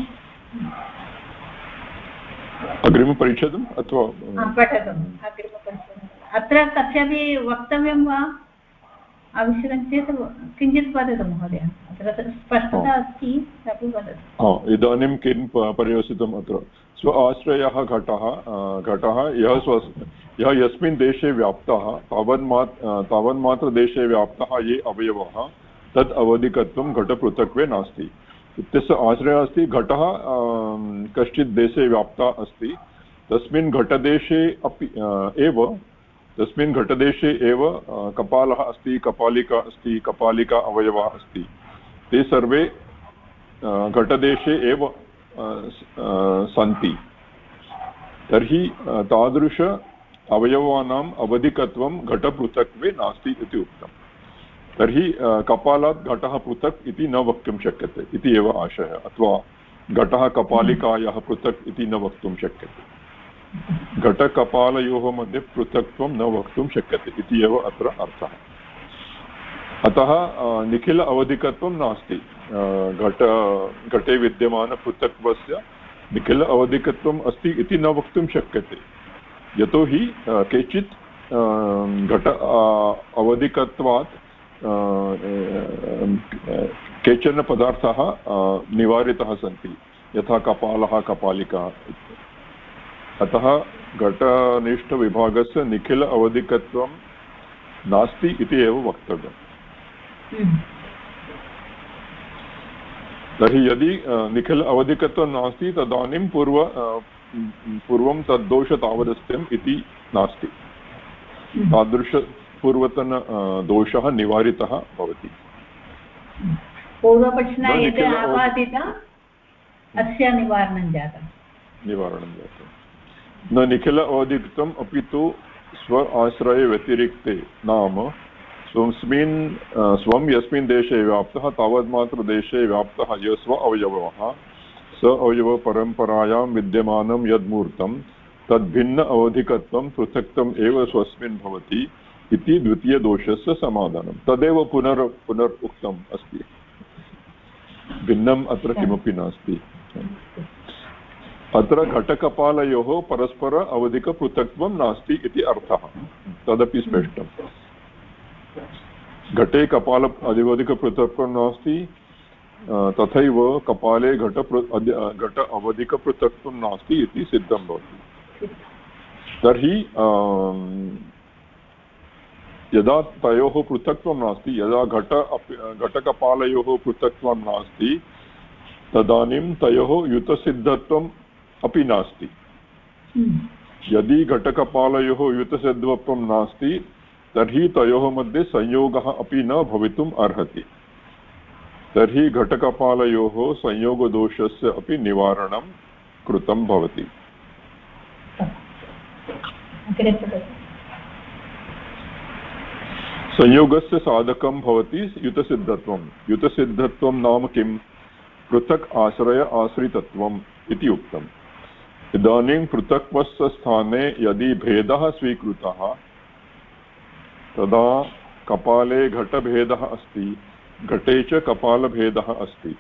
अग्रिमपरिच्छेदम् अथवा पठतु। अग्रिमपरिच्छेदम् अत्र कस्यापि वक्तव्यं वा आवश्यकं चेत् किञ्चित् वदतु महोदय। अत्र स्पष्टता अस्ति तदपि वदतु। इदानीं किं पर्यवसितम् अत्र स्व आश्रयः घटः यः यस्मिन् देशे व्याप्तः तावन्मात्रदेशे व्याप्तः ये अवयवः तद् अवधिकत्वं घटपृथक्त्वे नास्ति। इत्यस्य आश्रयः अस्ति घटः कश्चित् देशे व्याप्ता अस्ति, तस्मिन् घटदेशे एव कपालः अस्ति, कपालिका अस्ति, कपालिका अवयवः अस्ति। ते सर्वे घटदेशे एव सन्ति। तर्हि तादृश अवयवानाम् अवधिकत्वं घटपृथक्त्वे नास्ति इति उक्तम्। तर्हि कपालात् घटः पृथक् इति न वक्तुं शक्यते इति एव आशयः, अथवा घटः कपालिकायाः पृथक् इति न वक्तुं शक्यते। घटकपालयोः मध्ये पृथक्त्वं न वक्तुं शक्यते इति एव अत्र अर्थः। अतः निखिल अवधिकत्वं नास्ति। घटे विद्यमानपृथक्त्वस्य निखिल अवधिकत्वम् अस्ति इति न वक्तुं शक्यते, यतोहि केचित् घट अवधिकत्वात् केचन पदार्थाः निवारिताः सन्ति, यथा कपालः कपालिका। अतः घटनिष्ठविभागस्य निखिल अवधिकत्वं नास्ति इति एव वक्तव्यम्। तर्हि यदि निखिल अवधिकत्वं नास्ति तदानीं पूर्वं तद्दोष तावदस्त्यम् इति नास्ति। तादृशपूर्वतन दोषः निवारितः भवति। पूर्वपक्षिणा यत् आपादितम् अस्य निवारणं जातं। न निखिल अवधिकत्वम् अपि तु स्व आश्रयव्यतिरिक्ते, नाम स्वं यस्मिन् देशे व्याप्तः तावद्मात्रदेशे व्याप्तः यः स्व अवयवः स अवयवपरम्परायां विद्यमानं यद्मूर्तं तद्भिन्न अवधिकत्वं पृथक्त्वम् एव स्वस्मिन् भवति इति द्वितीयदोषस्य समाधानं। तदेव पुनरुक्तम् अस्ति, भिन्नम् अत्र किमपि नास्ति। अत्र घटकपालयोः परस्पर अवधिकपृथक्त्वं नास्ति इति अर्थः, तदपि स्पष्टम्। घटे कपाल अधिकपृथक्त्वं नास्ति, तथैव कपाले घट अवधिकपृथक्त्वं नास्ति इति सिद्धं भवति। तर्हि यदा तयोः पृथक्त्वं नास्ति, यदा घटकपालयोः पृथक्त्वं नास्ति, तदानीं तयोः युतसिद्धत्वम् अपि नास्ति। यदि घटकपालयोः युतसिद्धत्वं नास्ति तर्हि तयोः मध्ये संयोगः अपि न भवितुम् अर्हति। तर्हि घटकपालयोः संयोगदोषस्य अपि निवारणं कृतं भवति। संयोगस्य साधकं भवति युतसिद्धत्वं। युतसिद्धत्वं नाम किं? पृथक् आश्रय आश्रितत्वम् इति उक्तम्। इदानीं पृथक्त्वस्य स्थाने यदि भेदः स्वीकृतः तदा कपाले घटभेदः अस्ति, घटे च कपालभेदः अस्ति।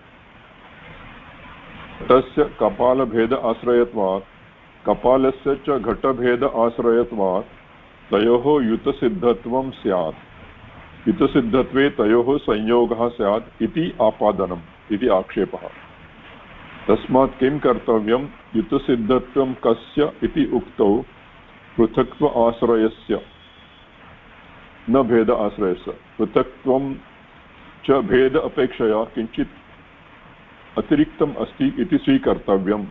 घटस्य कपालभेद आश्रयत्वात् कपालस्य च घटभेद आश्रयत्वात् तयोः युतसिद्धत्वं स्यात्। युतसिद्धत्वे तयोः संयोगः स्यात् इति आपादनम् इति आक्षेपः। तस्मात् किं कर्तव्यं? युतसिद्धत्वं कस्य इति उक्तौ पृथक्त्व आश्रयस्य न भेद आश्रयस्य। पृथक्त्वं च भेद अपेक्षया किञ्चित् अतिरिक्तम् अस्ति इति स्वीकर्तव्यम्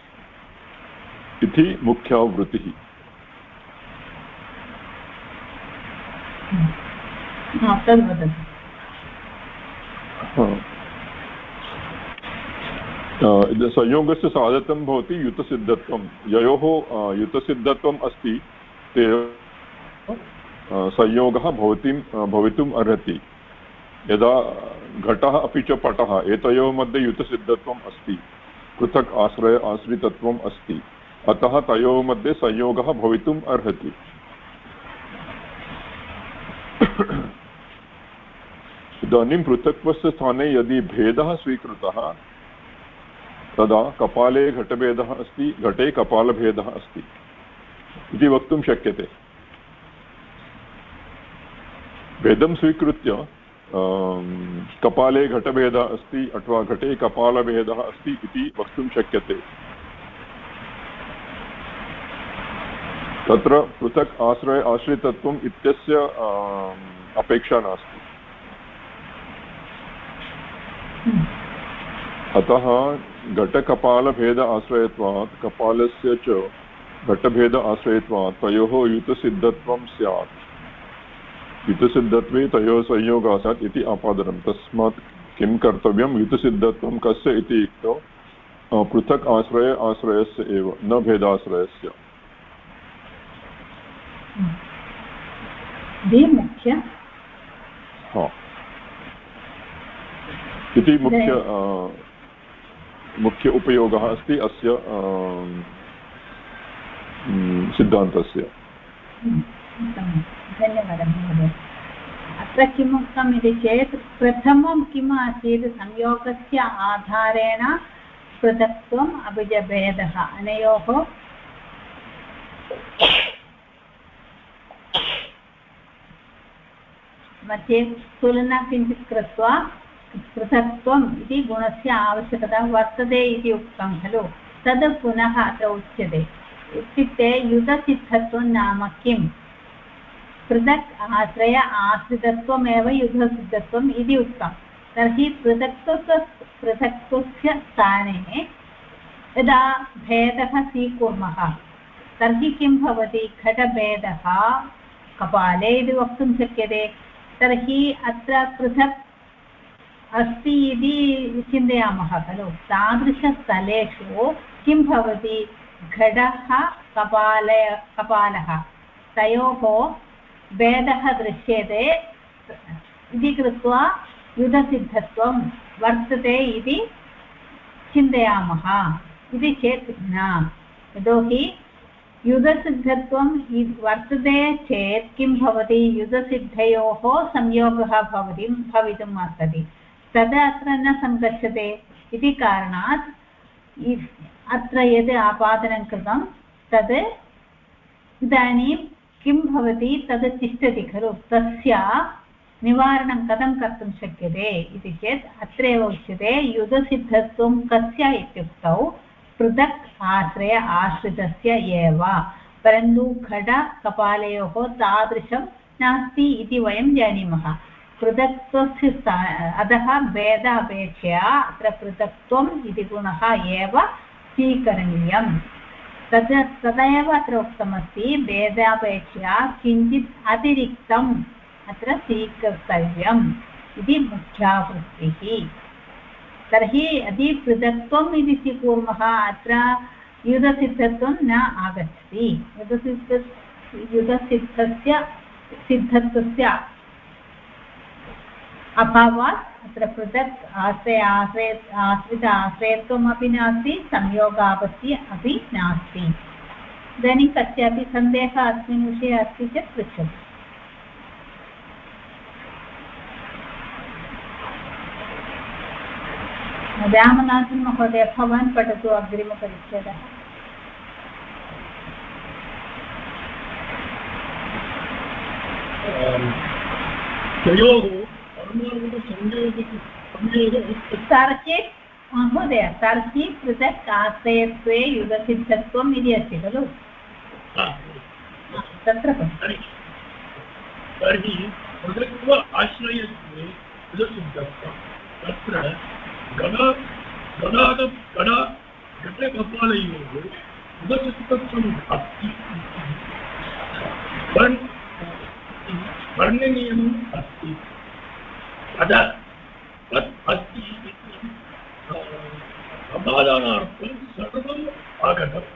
इति मुख्या वृत्तिः। संयोगस्य साधकं भवति युतसिद्धत्वं। ययोः युतसिद्धत्वम् अस्ति ते संयोगः भवितुम् अर्हति। यदा घटः अपि च पटः एतयोः मध्ये युतसिद्धत्वम् अस्ति, पृथक् आश्रय आश्रितत्वम् अस्ति, अतः तयोः मध्ये संयोगः भवितुम् अर्हति। इदानीं पृथक्त्वस्य स्थाने यदि भेदः स्वीकृतः तदा कपाले घटभेदः अस्ति, घटे कपालभेदः अस्ति इति वक्तुं शक्यते। भेदं स्वीकृत्य कपाले घटभेदः अस्ति अथवा घटे कपालभेदः अस्ति इति वक्तुं शक्यते। तत्र पृथक् आश्रय आश्रितत्वम् इत्यस्य अपेक्षा नास्ति। अतः घटकपालभेद आश्रयत्वात् कपालस्य च घटभेद आश्रयत्वात् तयोः युतसिद्धत्वं स्यात्। युतसिद्धत्वे तयोः संयोगः स्यात् इति आपादनं। तस्मात् किं कर्तव्यं? युतसिद्धत्वं कस्य इति उक्तौ पृथक् आश्रय आश्रयस्य एव, न भेदाश्रयस्य। इति मुख्य उपयोगः अस्ति अस्य सिद्धान्तस्य। धन्यवादः महोदय। अत्र किम् उक्तम् इति चेत् प्रथमं किम् आसीत् संयोगस्य आधारेण पृथक्त्वम् अपि च भेदः अनयोः मध्ये तुलना किञ्चित् कृत्वा पृथक्त्वम् इति गुणस्य आवश्यकता वर्तते इति उक्तं खलु। तद् पुनः अत्र उच्यते। इत्युक्ते युधसिद्धत्वं नाम किं? पृथक् आश्रय आश्रितत्वमेव युधसिद्धत्वम् इति उक्तं। तर्हि पृथक्त्वस्य स्थाने यदा भेदः स्वीकुर्मः तर्हि किं भवति? घटभेदः कपाले इति वक्तुं शक्यते। तर्हि अत्र पृथक् अस्ति इति चिन्तयामः खलु। तादृशस्थलेषु किं भवति? घटः कपालः तयोः भेदः दृश्यते इति कृत्वा युधसिद्धत्वं वर्तते इति चिन्तयामः इति चेत् न। यतोहि युधसिद्धत्वं वर्तते चेत् किं भवति? युधसिद्धयोः संयोगः भवितुम् अर्हति। तद् अत्र न सङ्गच्छते इति कारणात् अत्र यद् आपादनं कृतं तद् इदानीं किं भवति? तद् तिष्ठति खलु। तस्य निवारणं कथं कर्तुं शक्यते इति चेत् अत्रैव उच्यते युधसिद्धत्वं कस्य इत्युक्तौ पृथक् आश्रय आश्रितस्य एव। परन्तु घटकपालयोः तादृशं नास्ति इति वयं जानीमः। पृथक्त्वस्य अतः भेद अपेक्षया अत्र पृथक्त्वम् इति गुणः एव स्वीकरणीयम्। तदेव अत्र उक्तमस्ति। भेदापेक्षया किञ्चित् अतिरिक्तम् अत्र स्वीकर्तव्यम् इति मुख्यावृत्तिः। तर्हि यदि पृथक्त्वम् इति स्वीकुर्मः अत्र युधसिद्धत्वं न आगच्छति। युधसिद्धत्वस्य अभावात् अत्र पृथक् आश्रित आश्रयत्वमपि नास्ति, संयोगापत्ति अपि नास्ति। इदानीं कस्यापि सन्देहः अस्मिन् विषये अस्ति चेत् पृच्छतु। रामनाथन् महोदय, भवान् पठतु अग्रिमपरिच्छेदः। तर्हि महोदय, तर्हि पृथक् आश्रयत्वे युधसिद्धत्वम् इति अस्ति खलु। तत्र तर्हि पृथक्त्व आश्रयत्वे युधसिद्धत्वं तत्र घटकपालयोः युधसिद्धत्वम् अस्ति वर्णनीयम् अस्ति। तत् अस्ति इति समाधानार्थं सर्वम् आगतं।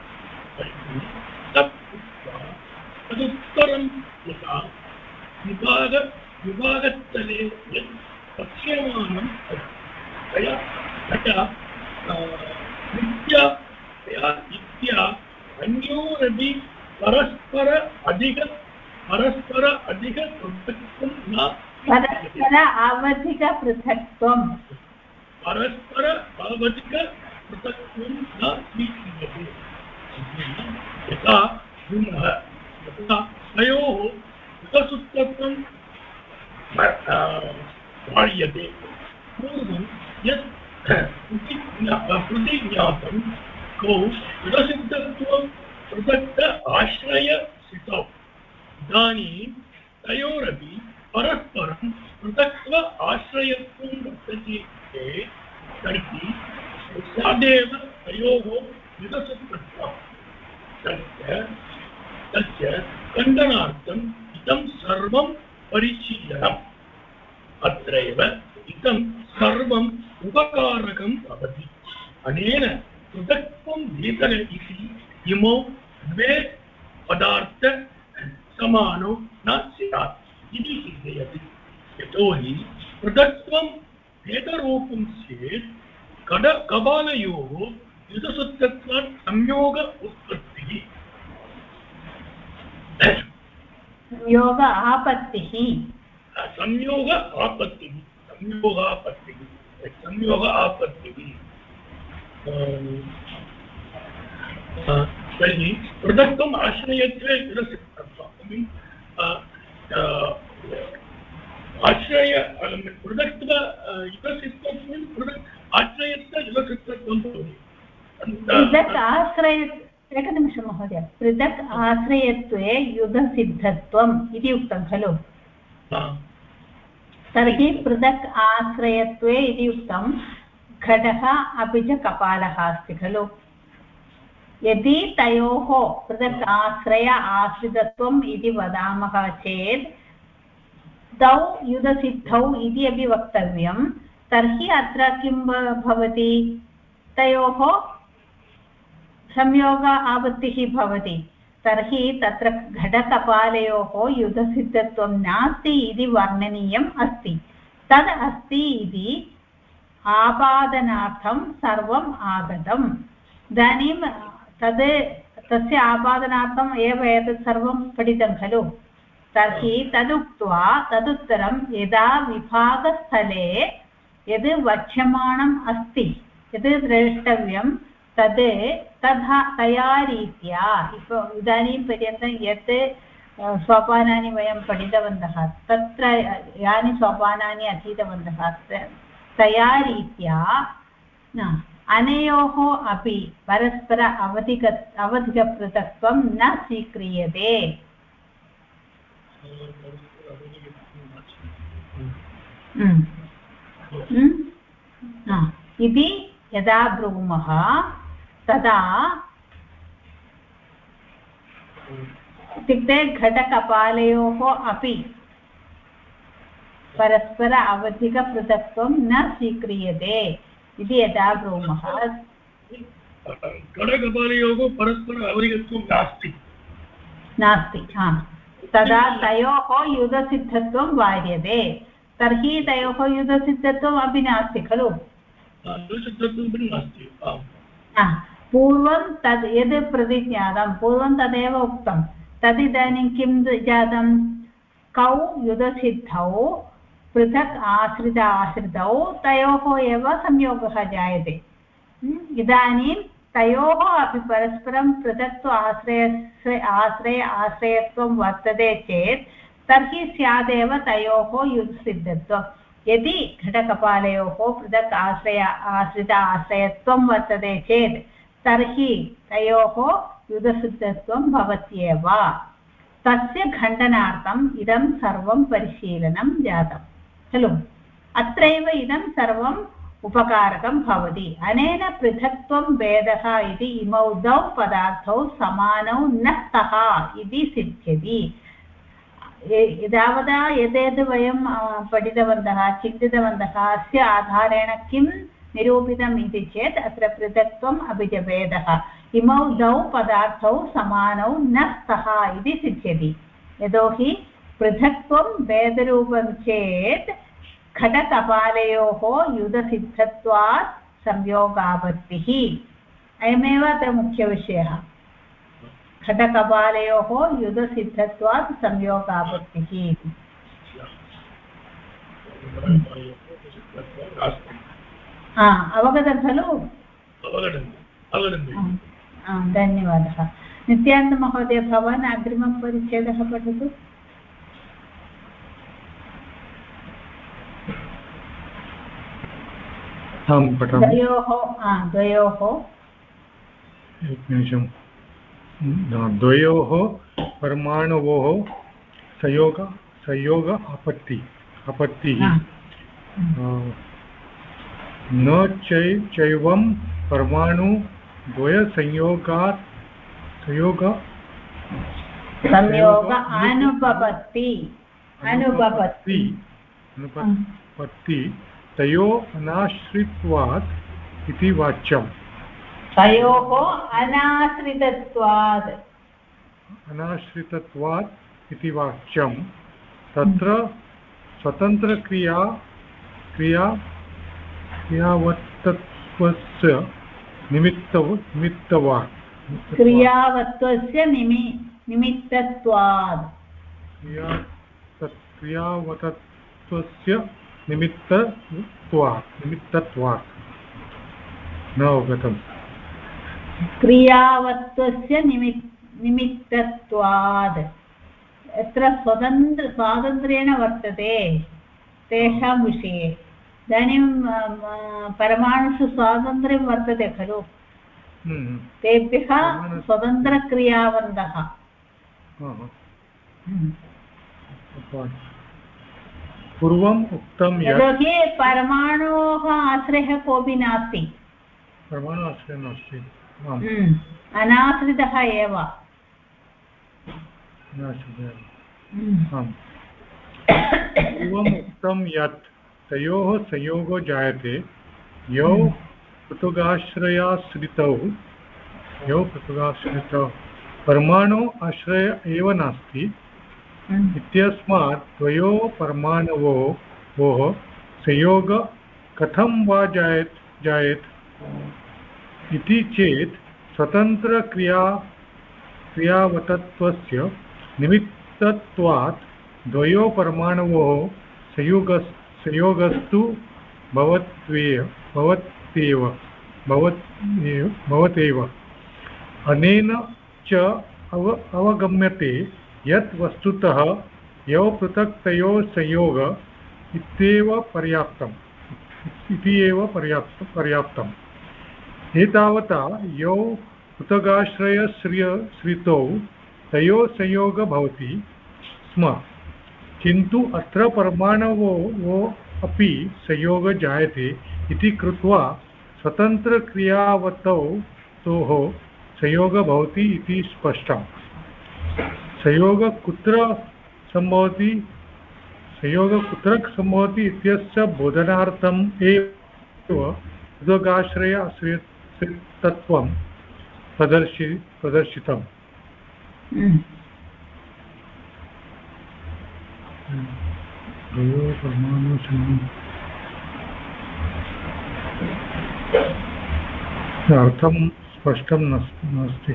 तदुत्तरं यथा विभागस्थले यत् पश्यमानम् नित्या अन्योरपि परस्पर अधिक पृथक्त्वं न परस्पर आवधिक पृथक्त्वं न स्वीक्रियते। यथा गुणः तयोः युधसिद्धत्वं पाल्यते। पूर्वं यत् प्रतिज्ञातं कौ युधसिद्धत्वं पृथक् आश्रयसितौ। इदानीं तयोरपि परस्परं पृथक्त्व आश्रयत्वं वर्तते चेत् तर्हि तदेव तयोः युधसिद्धत्वं। तस्य खण्डनार्थम् इदं सर्वं परिशीलनम्। अत्रैव इदं सर्वम् उपकारकं भवति। अनेन पृथक्त्वं भेदः इति इमौ द्वे पदार्थ समानो न स्यात् इति सिद्धयति। यतोहि पृथक्त्वं भेदरूपं चेत् कपालयोः युधसिद्धत्वात् संयोग उत्पत्तिः। संयोग आपत्तिः संयोग आपत्तिः तर्हि पृथक्त्वम् आश्रयत्वे आश्रय पृथक्त्व युगसिद्धत्वं पृथक् आश्रयत्व युगसिद्धत्वं भवति पृथक् आश्रय एकनिमिषं महोदय पृथक् आश्रयत्वे युगसिद्धत्वम् इति उक्तं खलु तर्हि पृथक् आश्रयत्वे इति उक्तं घटः अपि च कपालः अस्ति खलु यदि तयोः पृथक् आश्रय आश्रितत्वम् इति वदामः चेत् तौ युधसिद्धौ इति अपि वक्तव्यं तर्हि अत्र किं भवति तयोः संयोग आपत्तिः भवति तर्हि तत्र घटकपालयोः युधसिद्धत्वं नास्ति इति वर्णनीयम् अस्ति तद् अस्ति इति आपादनार्थं सर्वम् आगतम् इदानीं तस्य आपादनार्थम् एव एतत् सर्वं पठितं खलु तर्हि तदुक्त्वा तदुत्तरं यदा विभागस्थले यद् वक्ष्यमाणम् अस्ति यद् द्रष्टव्यं तया रीत्या इदानीं पर्यन्तं यत् सोपानानि वयं पठितवन्तः तत्र यानि सोपानानि अधीतवन्तः तया रीत्या अनयोः अपि परस्पर अवधिकपृथक्त्वं न स्वीक्रियते इति यदा ब्रूमः तदा इत्युक्ते घटकपालयोः अपि परस्पर अवधिकपृथक्त्वं न स्वीक्रियते इति यदा ब्रूमः घटकपालयोः परस्पर अवधिकत्वं नास्ति तदा तयोः युधसिद्धत्वं वार्यते तर्हि तयोः युधसिद्धत्वम् अपि नास्ति खलु पूर्वं तद् यद् प्रतिज्ञातं पूर्वं तदेव उक्तं तदिदानीं किं जातं कौ युधसिद्धौ पृथक् आश्रितौ तयोः एव संयोगः जायते इदानीं तयोः अपि परस्परं पृथक्त्व आश्रयत्वं वर्तते चेत् तर्हि स्यादेव तयोः युधसिद्धत्वं यदि घटकपालयोः पृथक् आश्रितत्वं वर्तते चेत् तर्हि तयोः युधसिद्धत्वं भवत्येव तस्य खण्डनार्थम् इदं सर्वं परिशीलनं जातं खलु अत्रैव इदं सर्वम् उपकारकं भवति अनेन पृथक्त्वं भेदः इति इमौ द्वौ पदार्थौ समानौ न स्तः इति सिद्ध्यति यावदा यद् वयं पठितवन्तः चिन्तितवन्तः अस्य आधारेण किं निरूपितम् इति चेत् अत्र पृथक्त्वम् अपि च भेदः इमौ द्वौ पदार्थौ समानौ न स्तः इति सिद्ध्यति यतोहि पृथक्त्वं भेदरूपं चेत् घटकपालयोः युधसिद्धत्वात् संयोगापत्तिः अयमेव अत्र मुख्यविषयः घटकपालयोः युधसिद्धत्वात् संयोगापत्तिः अवगतं खलु धन्यवादः नित्यानन्दमहोदय भवान् अग्रिमं परिच्छेदः पठतु द्वयोः परमाणवोः संयोग आपत्तिः न चैवं परमाणु संयोग अनुपपत्ति तयो अनाश्रितत्वात् इति वाच्यम् तयोः अनाश्रितत्वात् इति वाच्यं तत्र क्रियावत्तत्वस्य निमित्तत्वात् क्रियावतत्वस्य निमित्तत्वात् न अवगतम् क्रियावत्वस्य निमित्तत्वात् यत्र स्वातन्त्र्येण वर्तते तेषां विषये इदानीं परमाणुषु स्वातन्त्र्यं वर्तते खलु तेभ्यः स्वतन्त्रक्रियावन्तः पूर्वम् उक्तं यतोहि परमाणोः आश्रयः कोऽपि नास्ति परमाणु आश्रयः नास्ति अनाश्रितः एव पूर्वम् उक्तं यत् तयोः संयोगो जायते यौ पृथगाश्रयाश्रितौ परमाणु आश्रय एव नास्ति इत्यस्मात् द्वयोः परमाणवोः संयोग कथं वा जायेत इति चेत् स्वतन्त्रक्रियावतत्वस्य निमित्तत्वात् द्वयोः परमाणवोः संयोगस्तु भवत्येव अनेन च अवगम्यते यत् वस्तुतः यौ पृथक् तयोः संयोग इत्येव पर्याप्तम् एतावता यौ पृथगाश्रयश्रितौ तयोः संयोगः भवति स्म किन्तु अत्र परमाणवोः अपि संयोगः जायते इति कृत्वा स्वतन्त्रक्रियावतोः संयोगः भवति इति स्पष्टम् संयोगः कुत्र सम्भवति इत्यस्य बोधनार्थम् एव पृथगाश्रयतत्त्वं प्रदर्शितम् अर्थं स्पष्टं नास्ति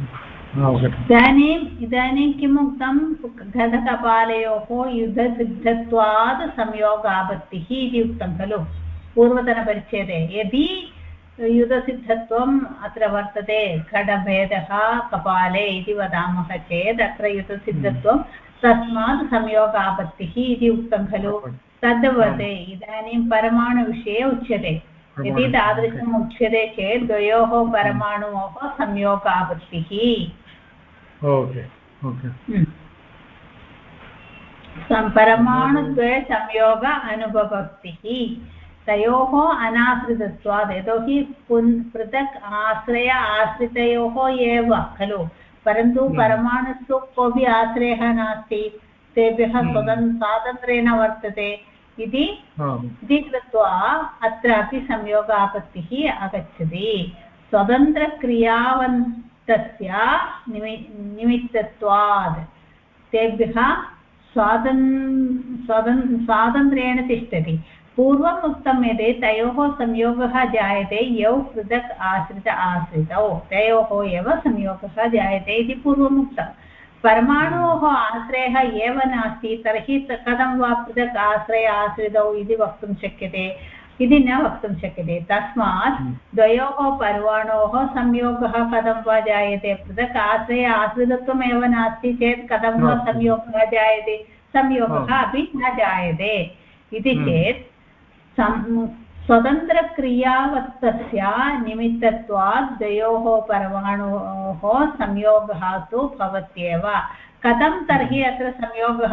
इदानीं किम् उक्तं घटकपालयोः युद्धसिद्धत्वात् संयोगापत्तिः इति उक्तं खलु पूर्वतनपरिच्छेदे यदि युद्धसिद्धत्वम् अत्र वर्तते घटभेदः कपाले इति वदामः चेत् अत्र युद्धसिद्धत्वं तस्मात् संयोगापत्तिः इति उक्तं खलु तद्वत् इदानीं परमाणुविषये उच्यते यदि तादृशम् उच्यते चेत् द्वयोः परमाणोः संयोगापत्तिः परमाणुद्वय संयोग अनुपपत्तिः तयोः अनाश्रितत्वात् यतोहि पृथक् आश्रितयोः एव खलु परन्तु परमाणुषु कोऽपि आश्रयः नास्ति तेभ्यः स्वातन्त्र्येण वर्तते इति कृत्वा अत्रापि संयोगापत्तिः आगच्छति स्वतन्त्रक्रियावन्तस्य निमित्तत्वात् तेभ्यः स्वातन्त्र्येण तिष्ठति पूर्वम् उक्तं यत् तयोः संयोगः जायते यौ पृथक् आश्रितौ तयोः एव संयोगः जायते इति पूर्वम् उक्तं परमाणोः आश्रयः एव नास्ति तर्हि कथं वा पृथक् आश्रितौ इति वक्तुं शक्यते इति न वक्तुं शक्यते तस्मात् द्वयोः परमाणोः संयोगः कथं वा जायते पृथक् आश्रितत्वमेव नास्ति चेत् कथं वा संयोगः जायते संयोगः अपि न जायते इति चेत् स्वतन्त्रक्रियावत्तस्य निमित्तत्वात् द्वयोः परमाणोः संयोगः तु भवत्येव कथं तर्हि अत्र संयोगः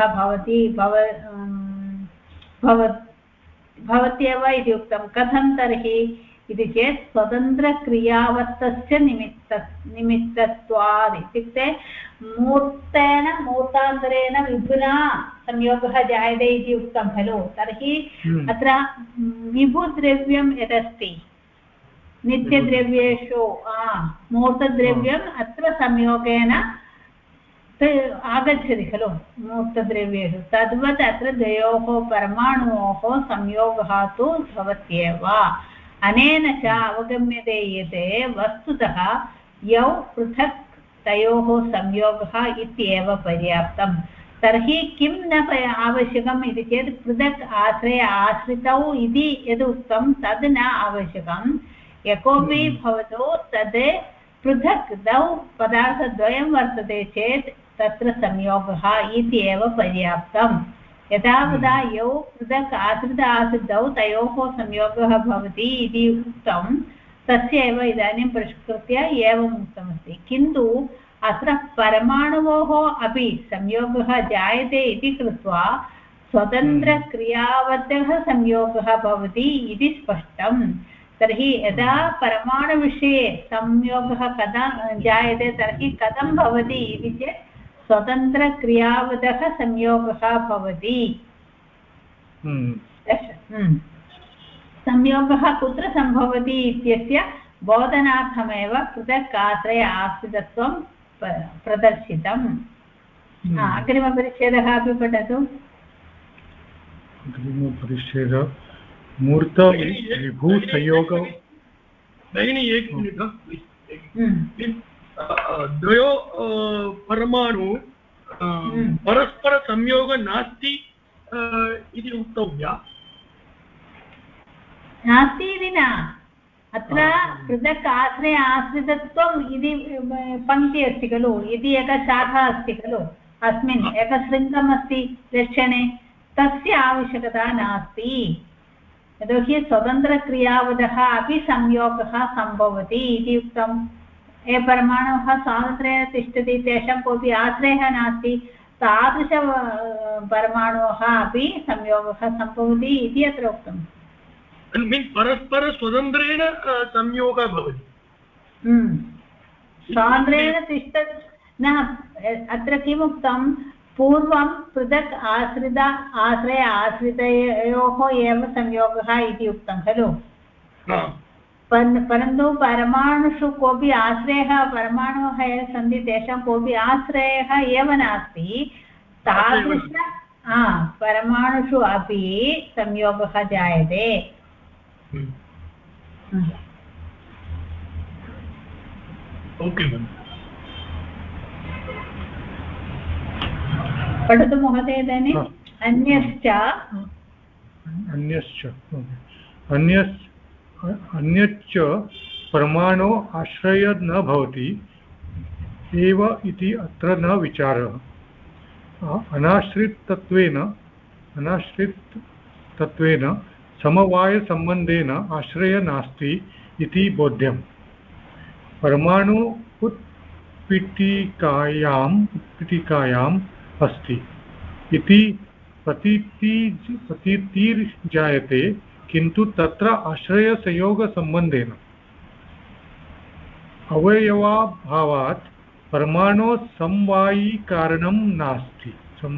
भवत्येव इति उक्तं कथं तर्हि इति चेत् स्वतन्त्रक्रियावत्तस्य निमित्तत्वात् इत्युक्ते मूर्तान्तरेण विपुना संयोगः जायते इति उक्तं खलु तर्हि अत्र विभुद्रव्यं यदस्ति नित्यद्रव्येषु मूर्तद्रव्यम् अत्र संयोगेन आगच्छति खलु मूर्तद्रव्येषु तद्वत् अत्र द्वयोः परमाणोः संयोगः तु भवत्येव अनेन च अवगम्यते यत् वस्तुतः यौ पृथक् तयोः संयोगः इत्येव पर्याप्तं तर्हि किं न आवश्यकम् इति चेत् पृथक् आश्रय आश्रितौ इति यद् उक्तं तद् न आवश्यकं यः कोऽपि भवतु तद् पृथक् द्वौ पदार्थद्वयं वर्तते चेत् तत्र संयोगः इति एव पर्याप्तं यदा यौ पृथक् आश्रितौ तयोः संयोगः भवति इति उक्तं तस्य एव इदानीं परिष्कृत्य एवम् उक्तमस्ति किन्तु अत्र परमाणुवोः अपि संयोगः जायते इति कृत्वा स्वतन्त्रक्रियावतः संयोगः भवति इति स्पष्टं तर्हि यदा परमाणुविषये संयोगः कदा जायते तर्हि कथं भवति इति चेत् स्वतन्त्रक्रियावतः संयोगः भवति संयोगः कुत्र सम्भवति इत्यस्य बोधनार्थमेव पृथक् आश्रय आश्रितत्वं प्रदर्शितम् अग्रिमपरिच्छेदः अपि पठतु अग्रिमपरिच्छेद मूर्त विभूसंयोग भगिनी द्वयो परमाणु परस्परसंयोगः नास्ति इति उक्तव्या नास्ति इति न अत्र पृथक् आश्रय आश्रितत्वम् इति पङ्क्ति अस्ति खलु इति एका शाखा अस्ति खलु अस्मिन् एकशृङ्गम् अस्ति लक्षणे तस्य आवश्यकता नास्ति यतोहि स्वतन्त्रक्रियावतः अपि संयोगः सम्भवति इति उक्तं ये परमाणवः स्वातन्त्र्येण तिष्ठति तेषां कोऽपि आश्रयः नास्ति तादृश परमाणवः अपि संयोगः सम्भवति इति अत्र उक्तम् परस्पर स्वतन्त्रेण संयोगः भवति स्वातन्त्र्येण तिष्ठति न अत्र किमुक्तं पूर्वं पृथक् आश्रय आश्रितयोः एव संयोगः इति उक्तं खलु परन्तु परमाणुषु कोऽपि आश्रयः परमाणवः ये सन्ति तेषां कोऽपि आश्रयः एव नास्ति तादृश परमाणुषु अपि संयोगः जायते पठतु महोदय इदानीम् अन्यश्च परमाणु आश्रय न भवति एव इति अत्र न विचारः अनाश्रितत्वेन समवायसम्बन्धेन आश्रय नास्ति इति बोध्यम् परमाणु उत्पीठिकायाम् अस्ति इति प्रतीतिर्जायते किन्तु तत्र आश्रयसंयोगसम्बन्धेन अवयवाभावात् परमाणु समवायिकारणं नास्ति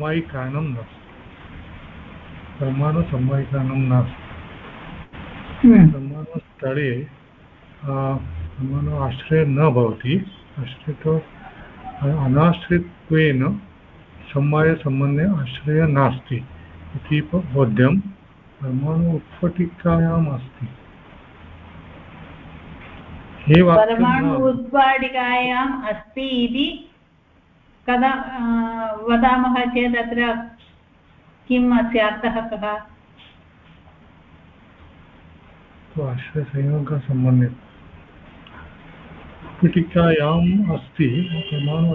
परमाणुस्थले परमाणु आश्रय न भवति अनाश्रित्वेन समवायसम्बन्धे आश्रय नास्ति इति बोध्यं परमाणु उत्पीठिकायाम् अस्ति परमाणु उत्पाटिकायाम् अस्ति इति कदा वदामः चेत् अत्र किम् अस्य अर्थः कः आश्रयसंयोगसम्बन्धे उत्पीठिकायाम् अस्ति परमाणु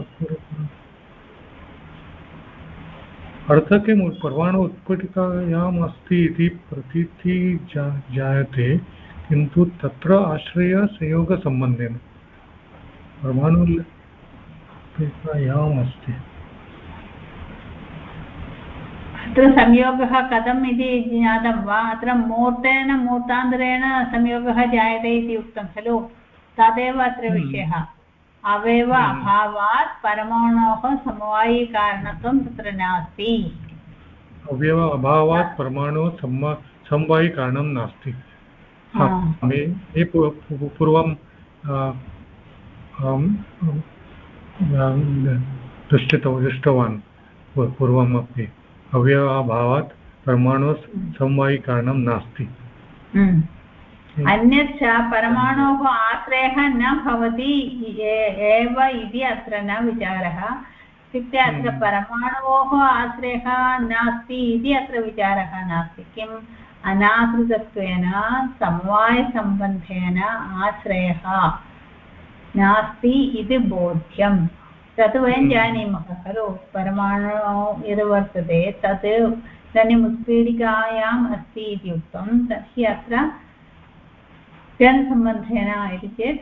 अर्थः किम् परमाणु उत्पीठिकायाम् अस्ति इति प्रतीतिः जायते किन्तु तत्र आश्रयसंयोगसम्बन्धेन परमाणु उत्पीठिकायाम् अस्ति अत्र संयोगः कथम् इति ज्ञातं वा अत्र मूर्तान्तरेण संयोगः जायते इति उक्तं खलु तदेव अत्र विषयः अवयव अभावात् परमाणोः समवायिकारणत्वं तत्र नास्ति अवयव अभावात् परमाणु समवायिकारणं नास्ति पूर्वं दृष्टवान् पूर्वमपि अवयवाभावात् परमाणु समवायिकारणं नास्ति अन्यच्च परमाणोः आश्रयः न भवति एव इति अत्र न विचारः इत्युक्ते अत्र परमाणोः आश्रयः नास्ति इति अत्र विचारः नास्ति। किम् अनाश्रितत्वेन समवायसम्बन्धेन आश्रयः नास्ति इति बोध्यं। तत् वयं जानीमः खलु, परमाणु यद् वर्तते तत् इदानीम् उत्पीठिकायाम् अस्ति इति उक्तं, तर्हि अत्र जनसम्बन्धेन इति चेत्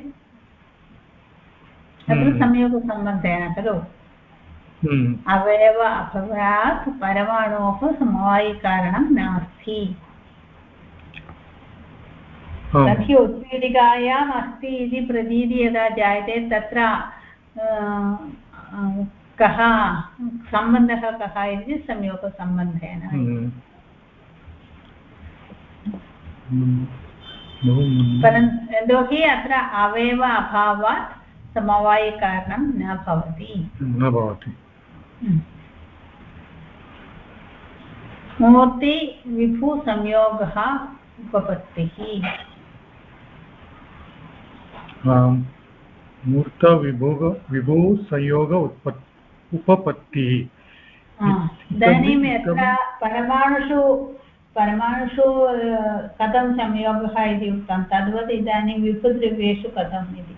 अत्र संयोगसम्बन्धेन खलु अवयव अभवात् परमाणोः समवायिकारणं नास्ति। तर्हि उत्पीठिकायाम् अस्ति इति प्रतीतिः यदा जायते तत्र कः सम्बन्धः कः इति संयोगसम्बन्धेन। यतोहि अत्र अवयव अभावात् समवायिकारणं न भवति। मूर्ति विभु संयोगः उपपत्तिः। मूर्त विभु संयोग उपपत्तिः। इदानीं यत्र परमाणुषु कथं संयोगः इति उक्तं तद्वत् इदानीं विभुद्रव्येषु कथम् इति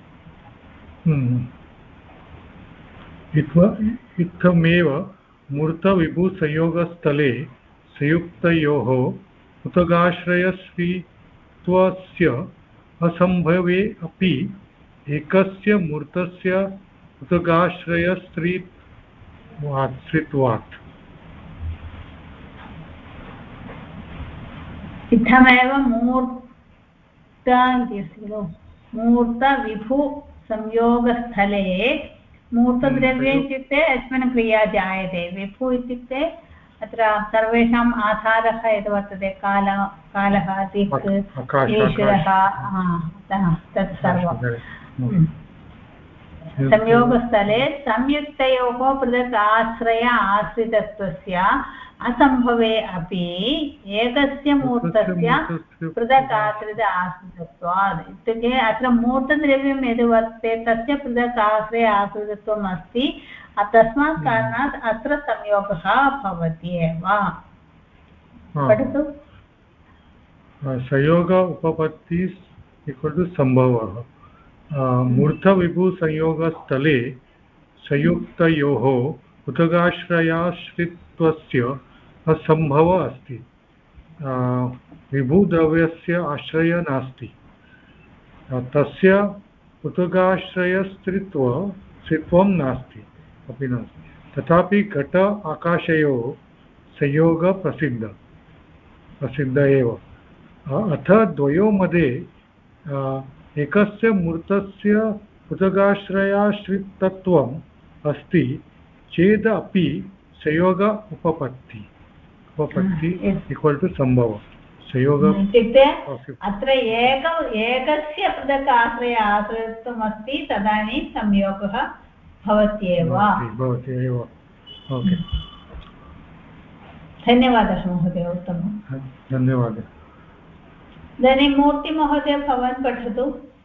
इत्थमेव मूर्तविभुसंयोगस्थले संयुक्तयोः उतगाश्रयस्त्वस्य असम्भवे अपि एकस्य मूर्तस्य उतगाश्रयस्त्रीत्वात्। इत्थमेव मूर्त इति अस्ति खलु, मूर्तविभुसंयोगस्थले मूर्तद्रव्ये इत्युक्ते अस्मिन् क्रिया जायते, विभु इत्युक्ते अत्र सर्वेषाम् आधारः यद् वर्तते कालः दिक् ईश्वरः तत् सर्वं संयोगस्थले संयुक्तयोः पृथक् आश्रितत्वस्य असम्भवे अपि एकस्य मूर्तस्य पृथक् आश्रितत्वात्। इत्युक्ते अत्र मूर्तद्रव्यं यद् वर्तते तस्य पृथक् आश्रितत्वम् अस्ति, तस्मात् कारणात् अत्र संयोगः भवति एव। पठतु। संयोग उपपत्ति सम्भवः। मूर्तविभुसंयोगस्थले संयुक्तयोः उतगाश्रयाश्रित्वस्य असम्भवः अस्ति। विभुद्रव्यस्य आश्रयः नास्ति, तस्य उतगाश्रयस्त्रीत्वं नास्ति अपि नास्ति। तथापि घट आकाशयोः संयोगः प्रसिद्ध एव। अथ द्वयोः मध्ये एकस्य मूर्तस्य उतगाश्रयाश्रितत्वम् अस्ति चेदपि संयोग उपपत्ति इक्वल टू संभव। संयोग इत्युक्ते अत्र एकस्य पृथक् आश्रयत्वम् अस्ति, तदानीं संयोगः भवत्येव। ओके, धन्यवादः महोदय, उत्तमं। धन्यवादः। इदानीं मूर्तिमहोदय भवान् पठतु।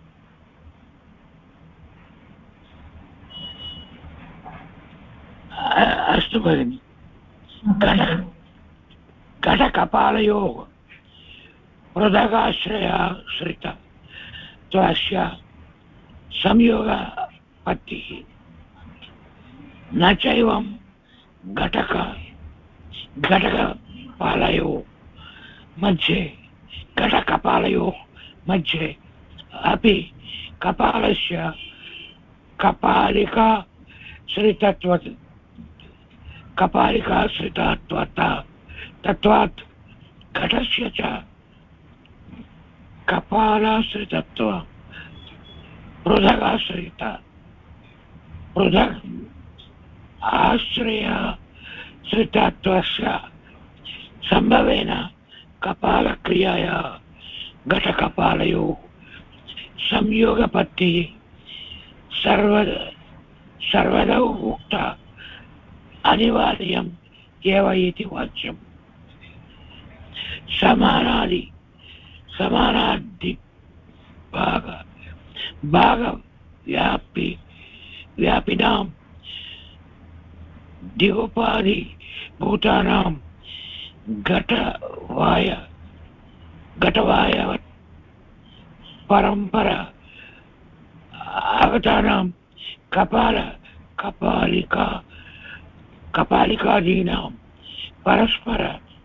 अस्तु भगिनि। घटकपालयोः पृथगाश्रयाश्रितत्वस्य संयोगपत्तिः न चैवं घटकपालयोः मध्ये अपि कपालस्य कपालिकाश्रितत्वात् घटस्य च कपालाश्रितत्व पृथक् आश्रयाश्रितत्वस्य सम्भवेन कपालक्रियाया घटकपालयोः संयोगपत्तिः सर्वदा उक्ता अनिवार्यम् एव इति वाच्यम्। समानादि भागव्यापिनां दिगोपाधिभूतानां घटवाय परम्परा आगतानां कपालिकादीनां परस्पर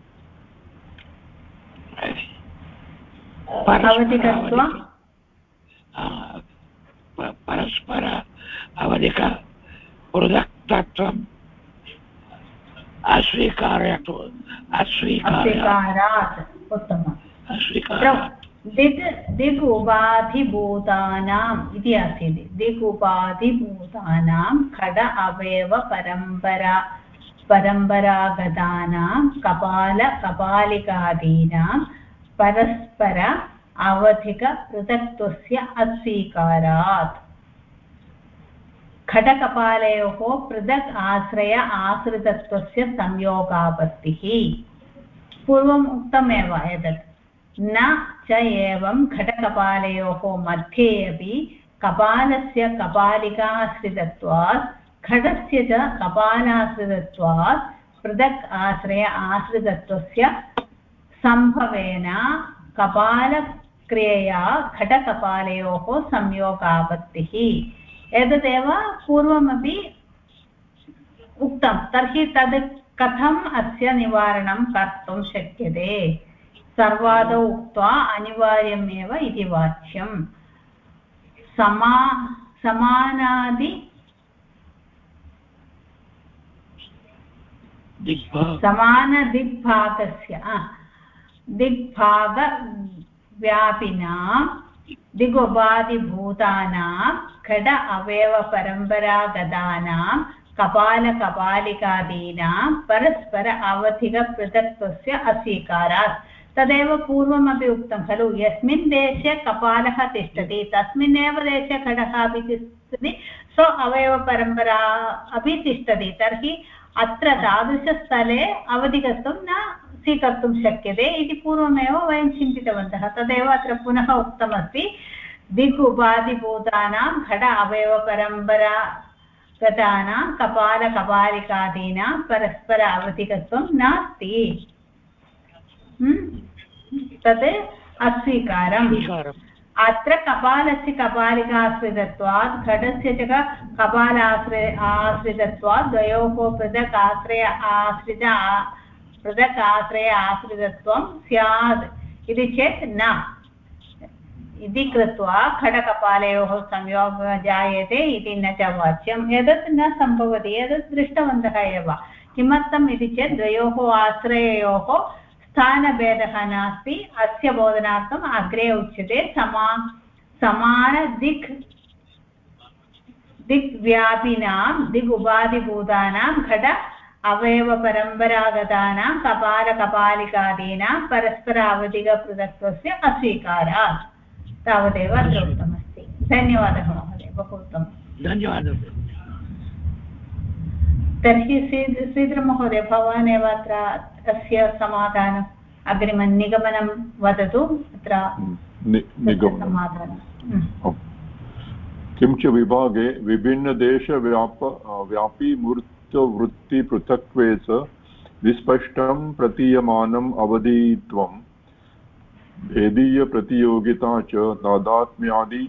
अवधिक पृथक्तत्वम् अस्वीकारात् दिग् उपाधिभूतानाम् इति आसीत् दिग् उपाधिभूतानां खड अवयव परम्परागतानां कपालिकादीनां परस्पर अवधिक पृथक्त्वस्य अस्वीकारात् खडकपालयोः पृथक् आश्रय आश्रितत्वस्य संयोगापत्तिः पूर्वम् उक्तमेव एतत् न च एवं घटकपालयोः मध्ये अपि कपालस्य कपालिकाश्रितत्वात् खडस्य च कपालाश्रितत्वात् पृथक् आश्रय आश्रितत्वस्य सम्भवेन कपालक्रियया घटकपालयोः संयोगापत्तिः एतदेव पूर्वमपि उक्तं तर्हि तद् कथम् अस्य निवारणं कर्तुं शक्यते सर्वादौ उक्त्वा अनिवार्यमेव इति वाच्यं समानदिग्भागस्य दिग्भागव्यापिनां दिगुपाधिभूतानां घट अवयवपरम्परागतानां कपालकपालिकादीनां परस्पर अवधिकपृथक्त्वस्य अस्वीकारात् तदेव पूर्वमपि उक्तं खलु यस्मिन् देशे कपालः तिष्ठति तस्मिन्नेव देशे घटः अपि तिष्ठति सो अवयवपरम्परा अपि तिष्ठति तर्हि अत्र तादृशस्थले अवधिकत्वं न स्वीकर्तुं शक्यते इति पूर्वमेव वयं चिन्तितवन्तः तदेव अत्र पुनः उक्तमस्ति दिग् उपाधिभूतानां घट अवयवपरम्परागतानां कपालकपालिकादीनां परस्पर अवधिकत्वं नास्ति तद् अस्वीकारम् अत्र कपालस्य कपालिकाश्रितत्वात् घटस्य च कपालाश्रितत्वात् द्वयोः पृथक् आश्रय आश्रितत्वं स्यात् इति चेत् न इति कृत्वा घटकपालयोः संयोगः जायते इति न च वाच्यम् एतत् न सम्भवति एतत् दृष्टवन्तः एव किमर्थम् इति चेत् द्वयोः आश्रययोः स्थानभेदः नास्ति अस्य बोधनार्थम् अग्रे उच्यते दिग्व्यापिनां दिग् उपाधिभूतानां घट अवयवपरम्परागतानां कपालकपालिकादीनां परस्पर अवधिकपृथक्त्वस्य अस्वीकारात् तावदेव अत्र उक्तमस्ति धन्यवादः महोदय बहु उत्तमं धन्यवादः तर्हि श्रीधरमहोदय भवान् एव अत्र अस्य समाधानम् अग्रिमं निगमनं वदतु अत्र समाधानं किञ्च विभागे विभिन्नदेशव्यापी मूर्तवृत्तिपृथक्त्वे च विस्पष्टं प्रतीयमानम् अवधित्वं भेदीयप्रतियोगिता च तादात्म्यादि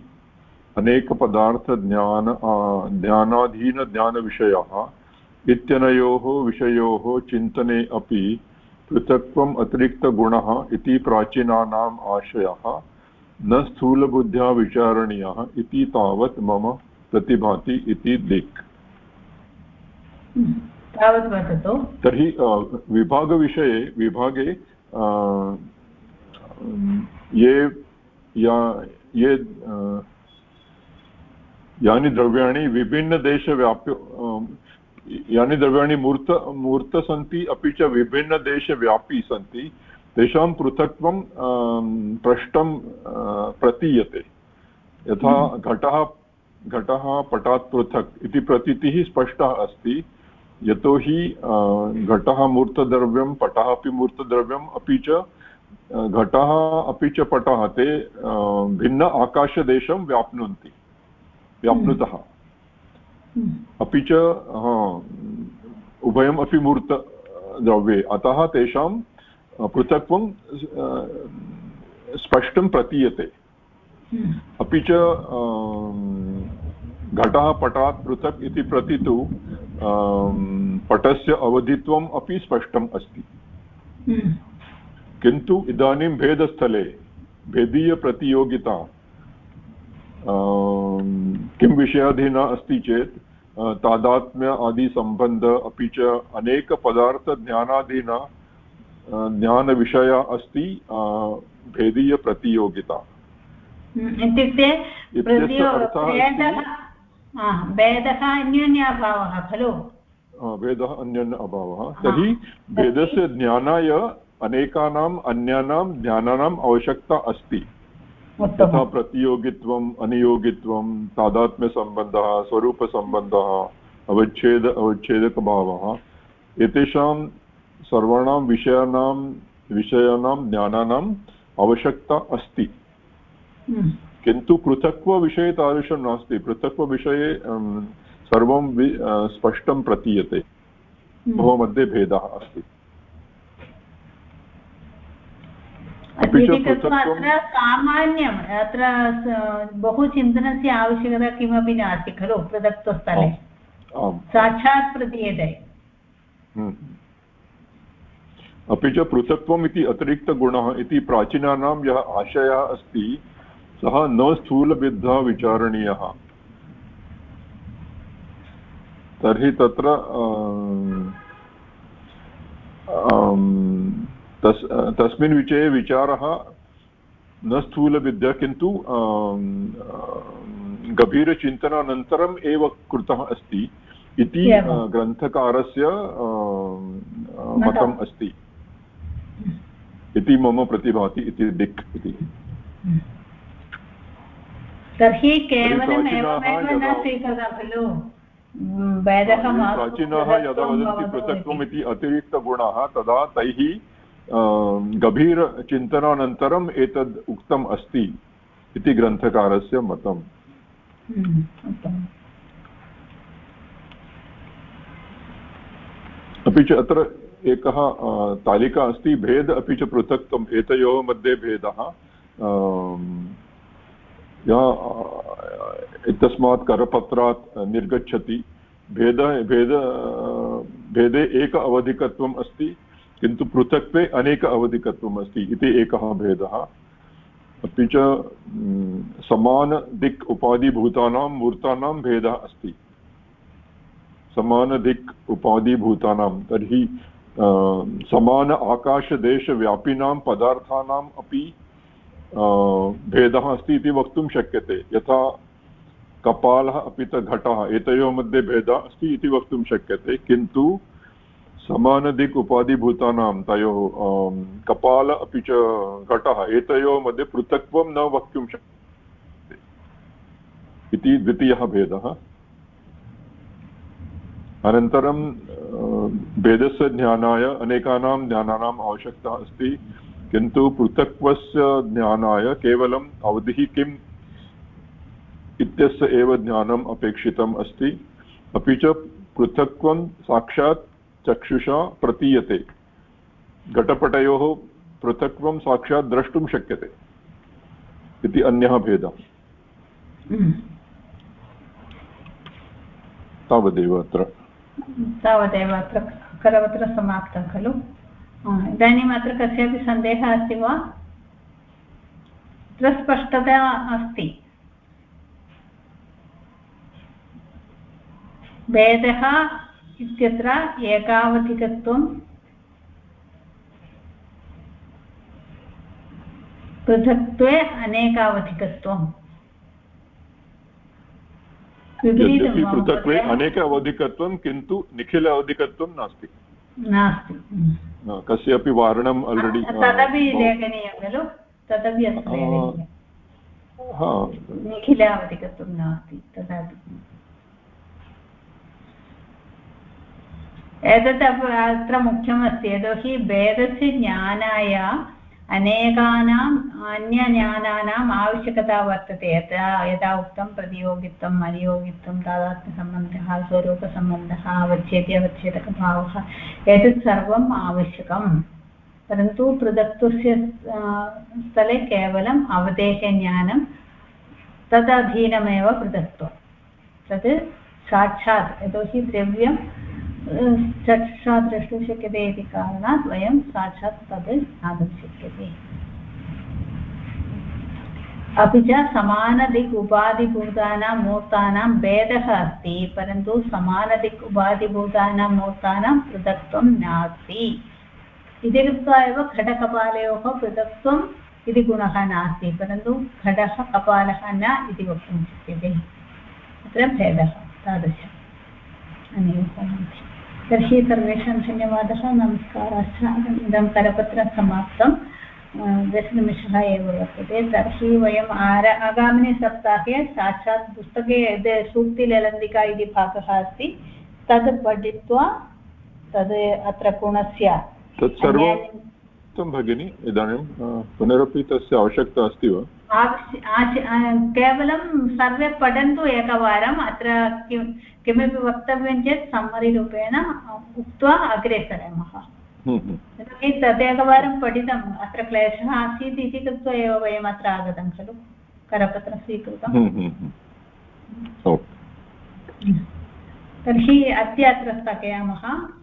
अनेकपदार्थज्ञानाधीनज्ञानविषयाः इत्यनयोः विषयोः चिन्तने अपि पृथक्त्वम् अतिरिक्तगुणः इति प्राचीनानाम् आशयः न स्थूलबुद्ध्या विचारणीयः इति तावत् मम प्रतिभाति इति दिक् तावत् वदतु तर्हि विभागे यानि द्रव्याणि विभिन्नदेशव्याप्य यानि द्रव्याणि मूर्त सन्ति अपि च विभिन्नदेशव्यापी सन्ति तेषां पृथक्त्वं स्पष्टं प्रतीयते यथा घटः पटात् पृथक् इति प्रतीतिः स्पष्टः अस्ति यतोहि घटः मूर्तद्रव्यं पटः अपि मूर्तद्रव्यम् अपि च घटः अपि च पटः ते भिन्न आकाशदेशं व्याप्नुतः अपि च उभयम् अपि मूर्तद्रव्ये, अतः तेषां पृथक्त्वं स्पष्टं प्रतीयते। अपि च घटः पटात् पृथक् इति प्रतितु पटस्य अवधित्वम् अपि स्पष्टम् अस्ति। किन्तु इदानीं भेदस्थले भेदीयप्रतियोगिता किं विषयाधीना अस्ति चेत् तादात्म्य आदिसम्बन्ध अपि च अनेकपदार्थज्ञानादीना ज्ञानविषया अस्ति भेदीयप्रतियोगिता। इत्युक्ते भेदः अन्योन्याभावः खलु? भेदः अन्योन्य अभावः। तर्हि भेदस्य ज्ञानाय अनेकानाम् अन्यानां ज्ञानानाम् आवश्यकता अस्ति। यथा प्रतियोगित्वम्, अनियोगित्वं, तादात्म्यसम्बन्धः, स्वरूपसम्बन्धः, अवच्छेदकभावः, एतेषां सर्वाणां विषयाणां ज्ञानानाम् आवश्यकता अस्ति। किन्तु पृथक्त्वविषये तादृशं नास्ति। पृथक्त्वविषये सर्वं स्पष्टं प्रतीयते। उभयोः मध्ये भेदः अस्ति। अत्र सामान्यम्, अत्र बहु चिन्तनस्य आवश्यकता किमपि नास्ति खलु? पृथक्त्वस्थले साक्षात् प्रतीयते। अपि च पृथक्त्वम् इति अतिरिक्तगुणः इति प्राचीनानां यः आशयः अस्ति सः न स्थूलबुद्ध्या विचारणीयः। तर्हि तत्र तस्मिन् विषये विचारः न स्थूलविद्या किन्तु गभीरचिन्तनानन्तरम् एव कृतः अस्ति इति ग्रन्थकारस्य मतम् अस्ति इति मम प्रतिभाति इति दिक् इति। तर्हि केवलम् एवमेव न स्वीकृतं खलु? प्राचीनाः यदा वदन्ति पृथक्त्वम् इति अतिरिक्तगुणः तदा तैः गभीरचिन्तनानन्तरम् एतद् उक्तम् अस्ति इति ग्रन्थकारस्य मतम्। अपि च अत्र एकः तालिका अस्ति, भेद अपि च पृथक्त्वम्, एतयोः मध्ये भेदः। इत्यस्मात् करपत्रात् निर्गच्छति। भेदे एक अवधिकत्वम् अस्ति किन्तु पृथक्त्वे अनेक अवधिकत्वम् अस्ति इति एकः भेदः। अपि च समानदिक् उपाधिभूतानां मूर्तानां भेदः अस्ति। समानदिक् उपाधिभूतानां तर्हि समान आकाशदेशव्यापिनां पदार्थानाम् अपि भेदः अस्ति इति वक्तुं शक्यते। यथा कपालः अपि च घटः, एतयोः मध्ये भेदः अस्ति इति वक्तुं शक्यते। किन्तु समानदिक् उपाधिभूतानां तयोः कपाल अपि च घटः, एतयोः मध्ये पृथक्त्वं न वक्तुं शक्यते इति द्वितीयः भेदः। अनन्तरं भेदस्य ज्ञानाय अनेकानां ज्ञानानाम् आवश्यकता अस्ति, किन्तु पृथक्त्वस्य ज्ञानाय केवलम् अवधिः किम् इत्यस्य एव ज्ञानम् अपेक्षितम् अस्ति। अपि च पृथक्त्वं साक्षात् चक्षुषा प्रतीयते। घटपटयोः पृथक्त्वं साक्षात् द्रष्टुं शक्यते इति अन्यः भेदः। तावदेव अत्र करपत्र समाप्तं खलु? इदानीम् अत्र कस्यापि सन्देहः अस्ति वा? अत्र स्पष्टता अस्ति। भेदः इत्यत्र एकावधिकत्वं, पृथक्त्वे अनेकावधिकत्वं। यद्यपि पृथक्त्वे अनेक अवधिकत्वं किन्तु निखिल अवधिकत्वं नास्ति। कस्यापि वारणम् आल्रेडि तदपि लेखनीयं खलु? तदपि अस्ति निखिल अवधिकत्वं नास्ति तदापि। एतत् अत्र मुख्यमस्ति, यतोहि भेदस्य ज्ञानाय अनेकानाम् अन्यज्ञानानाम् आवश्यकता वर्तते यदा उक्तं प्रतियोगित्वम् अनियोगित्वं तादात्म्यसम्बन्धः स्वरूपसम्बन्धः अवच्छेद्यावच्छेदकभावः एतत् सर्वम् आवश्यकं परन्तु पृथक्त्वस्य स्थले केवलम् अवदेशज्ञानं तदधीनमेव पृथक्त्वं तत् साक्षात् यतोहि द्रव्यं चक्षुषा द्रष्टुं शक्यते इति कारणात् वयं साक्षात् तद् ज्ञातुं शक्यते अपि च समानदिक् उपाधिभूतानां मूर्तानां भेदः अस्ति परन्तु समानदिक् उपाधिभूतानां मूर्तानां पृथक्त्वं नास्ति इति कृत्वा एव घटकपालयोः पृथक्त्वम् इति गुणः नास्ति परन्तु घटः कपालः न इति वक्तुं शक्यते अत्र भेदः तादृशम् अनयोः मध्ये तर्हि सर्वेषां धन्यवादः नमस्काराः इदं करपत्रं समाप्तं दशनिमिषः एव वर्तते तर्हि वयम् आगामिनि सप्ताहे साक्षात् पुस्तके यद् सूक्तिललन्दिका इति भागः अस्ति तद् पठित्वा तद् अत्र गुणस्य तत्सर्वं भगिनी इदानीं पुनरपि तस्य आवश्यकता अस्ति वा केवलं सर्वे पठन्तु एकवारम् अत्र किमपि वक्तव्यं चेत् सम्मरि रूपेण उक्त्वा अग्रे सरामः यतोहि तदेकवारं पठितम् अत्र क्लेशः आसीत् इति कृत्वा एव वयम् अत्र आगतं खलु करपत्रं स्वीकृतं तर्हि अद्य अत्र स्थगयामः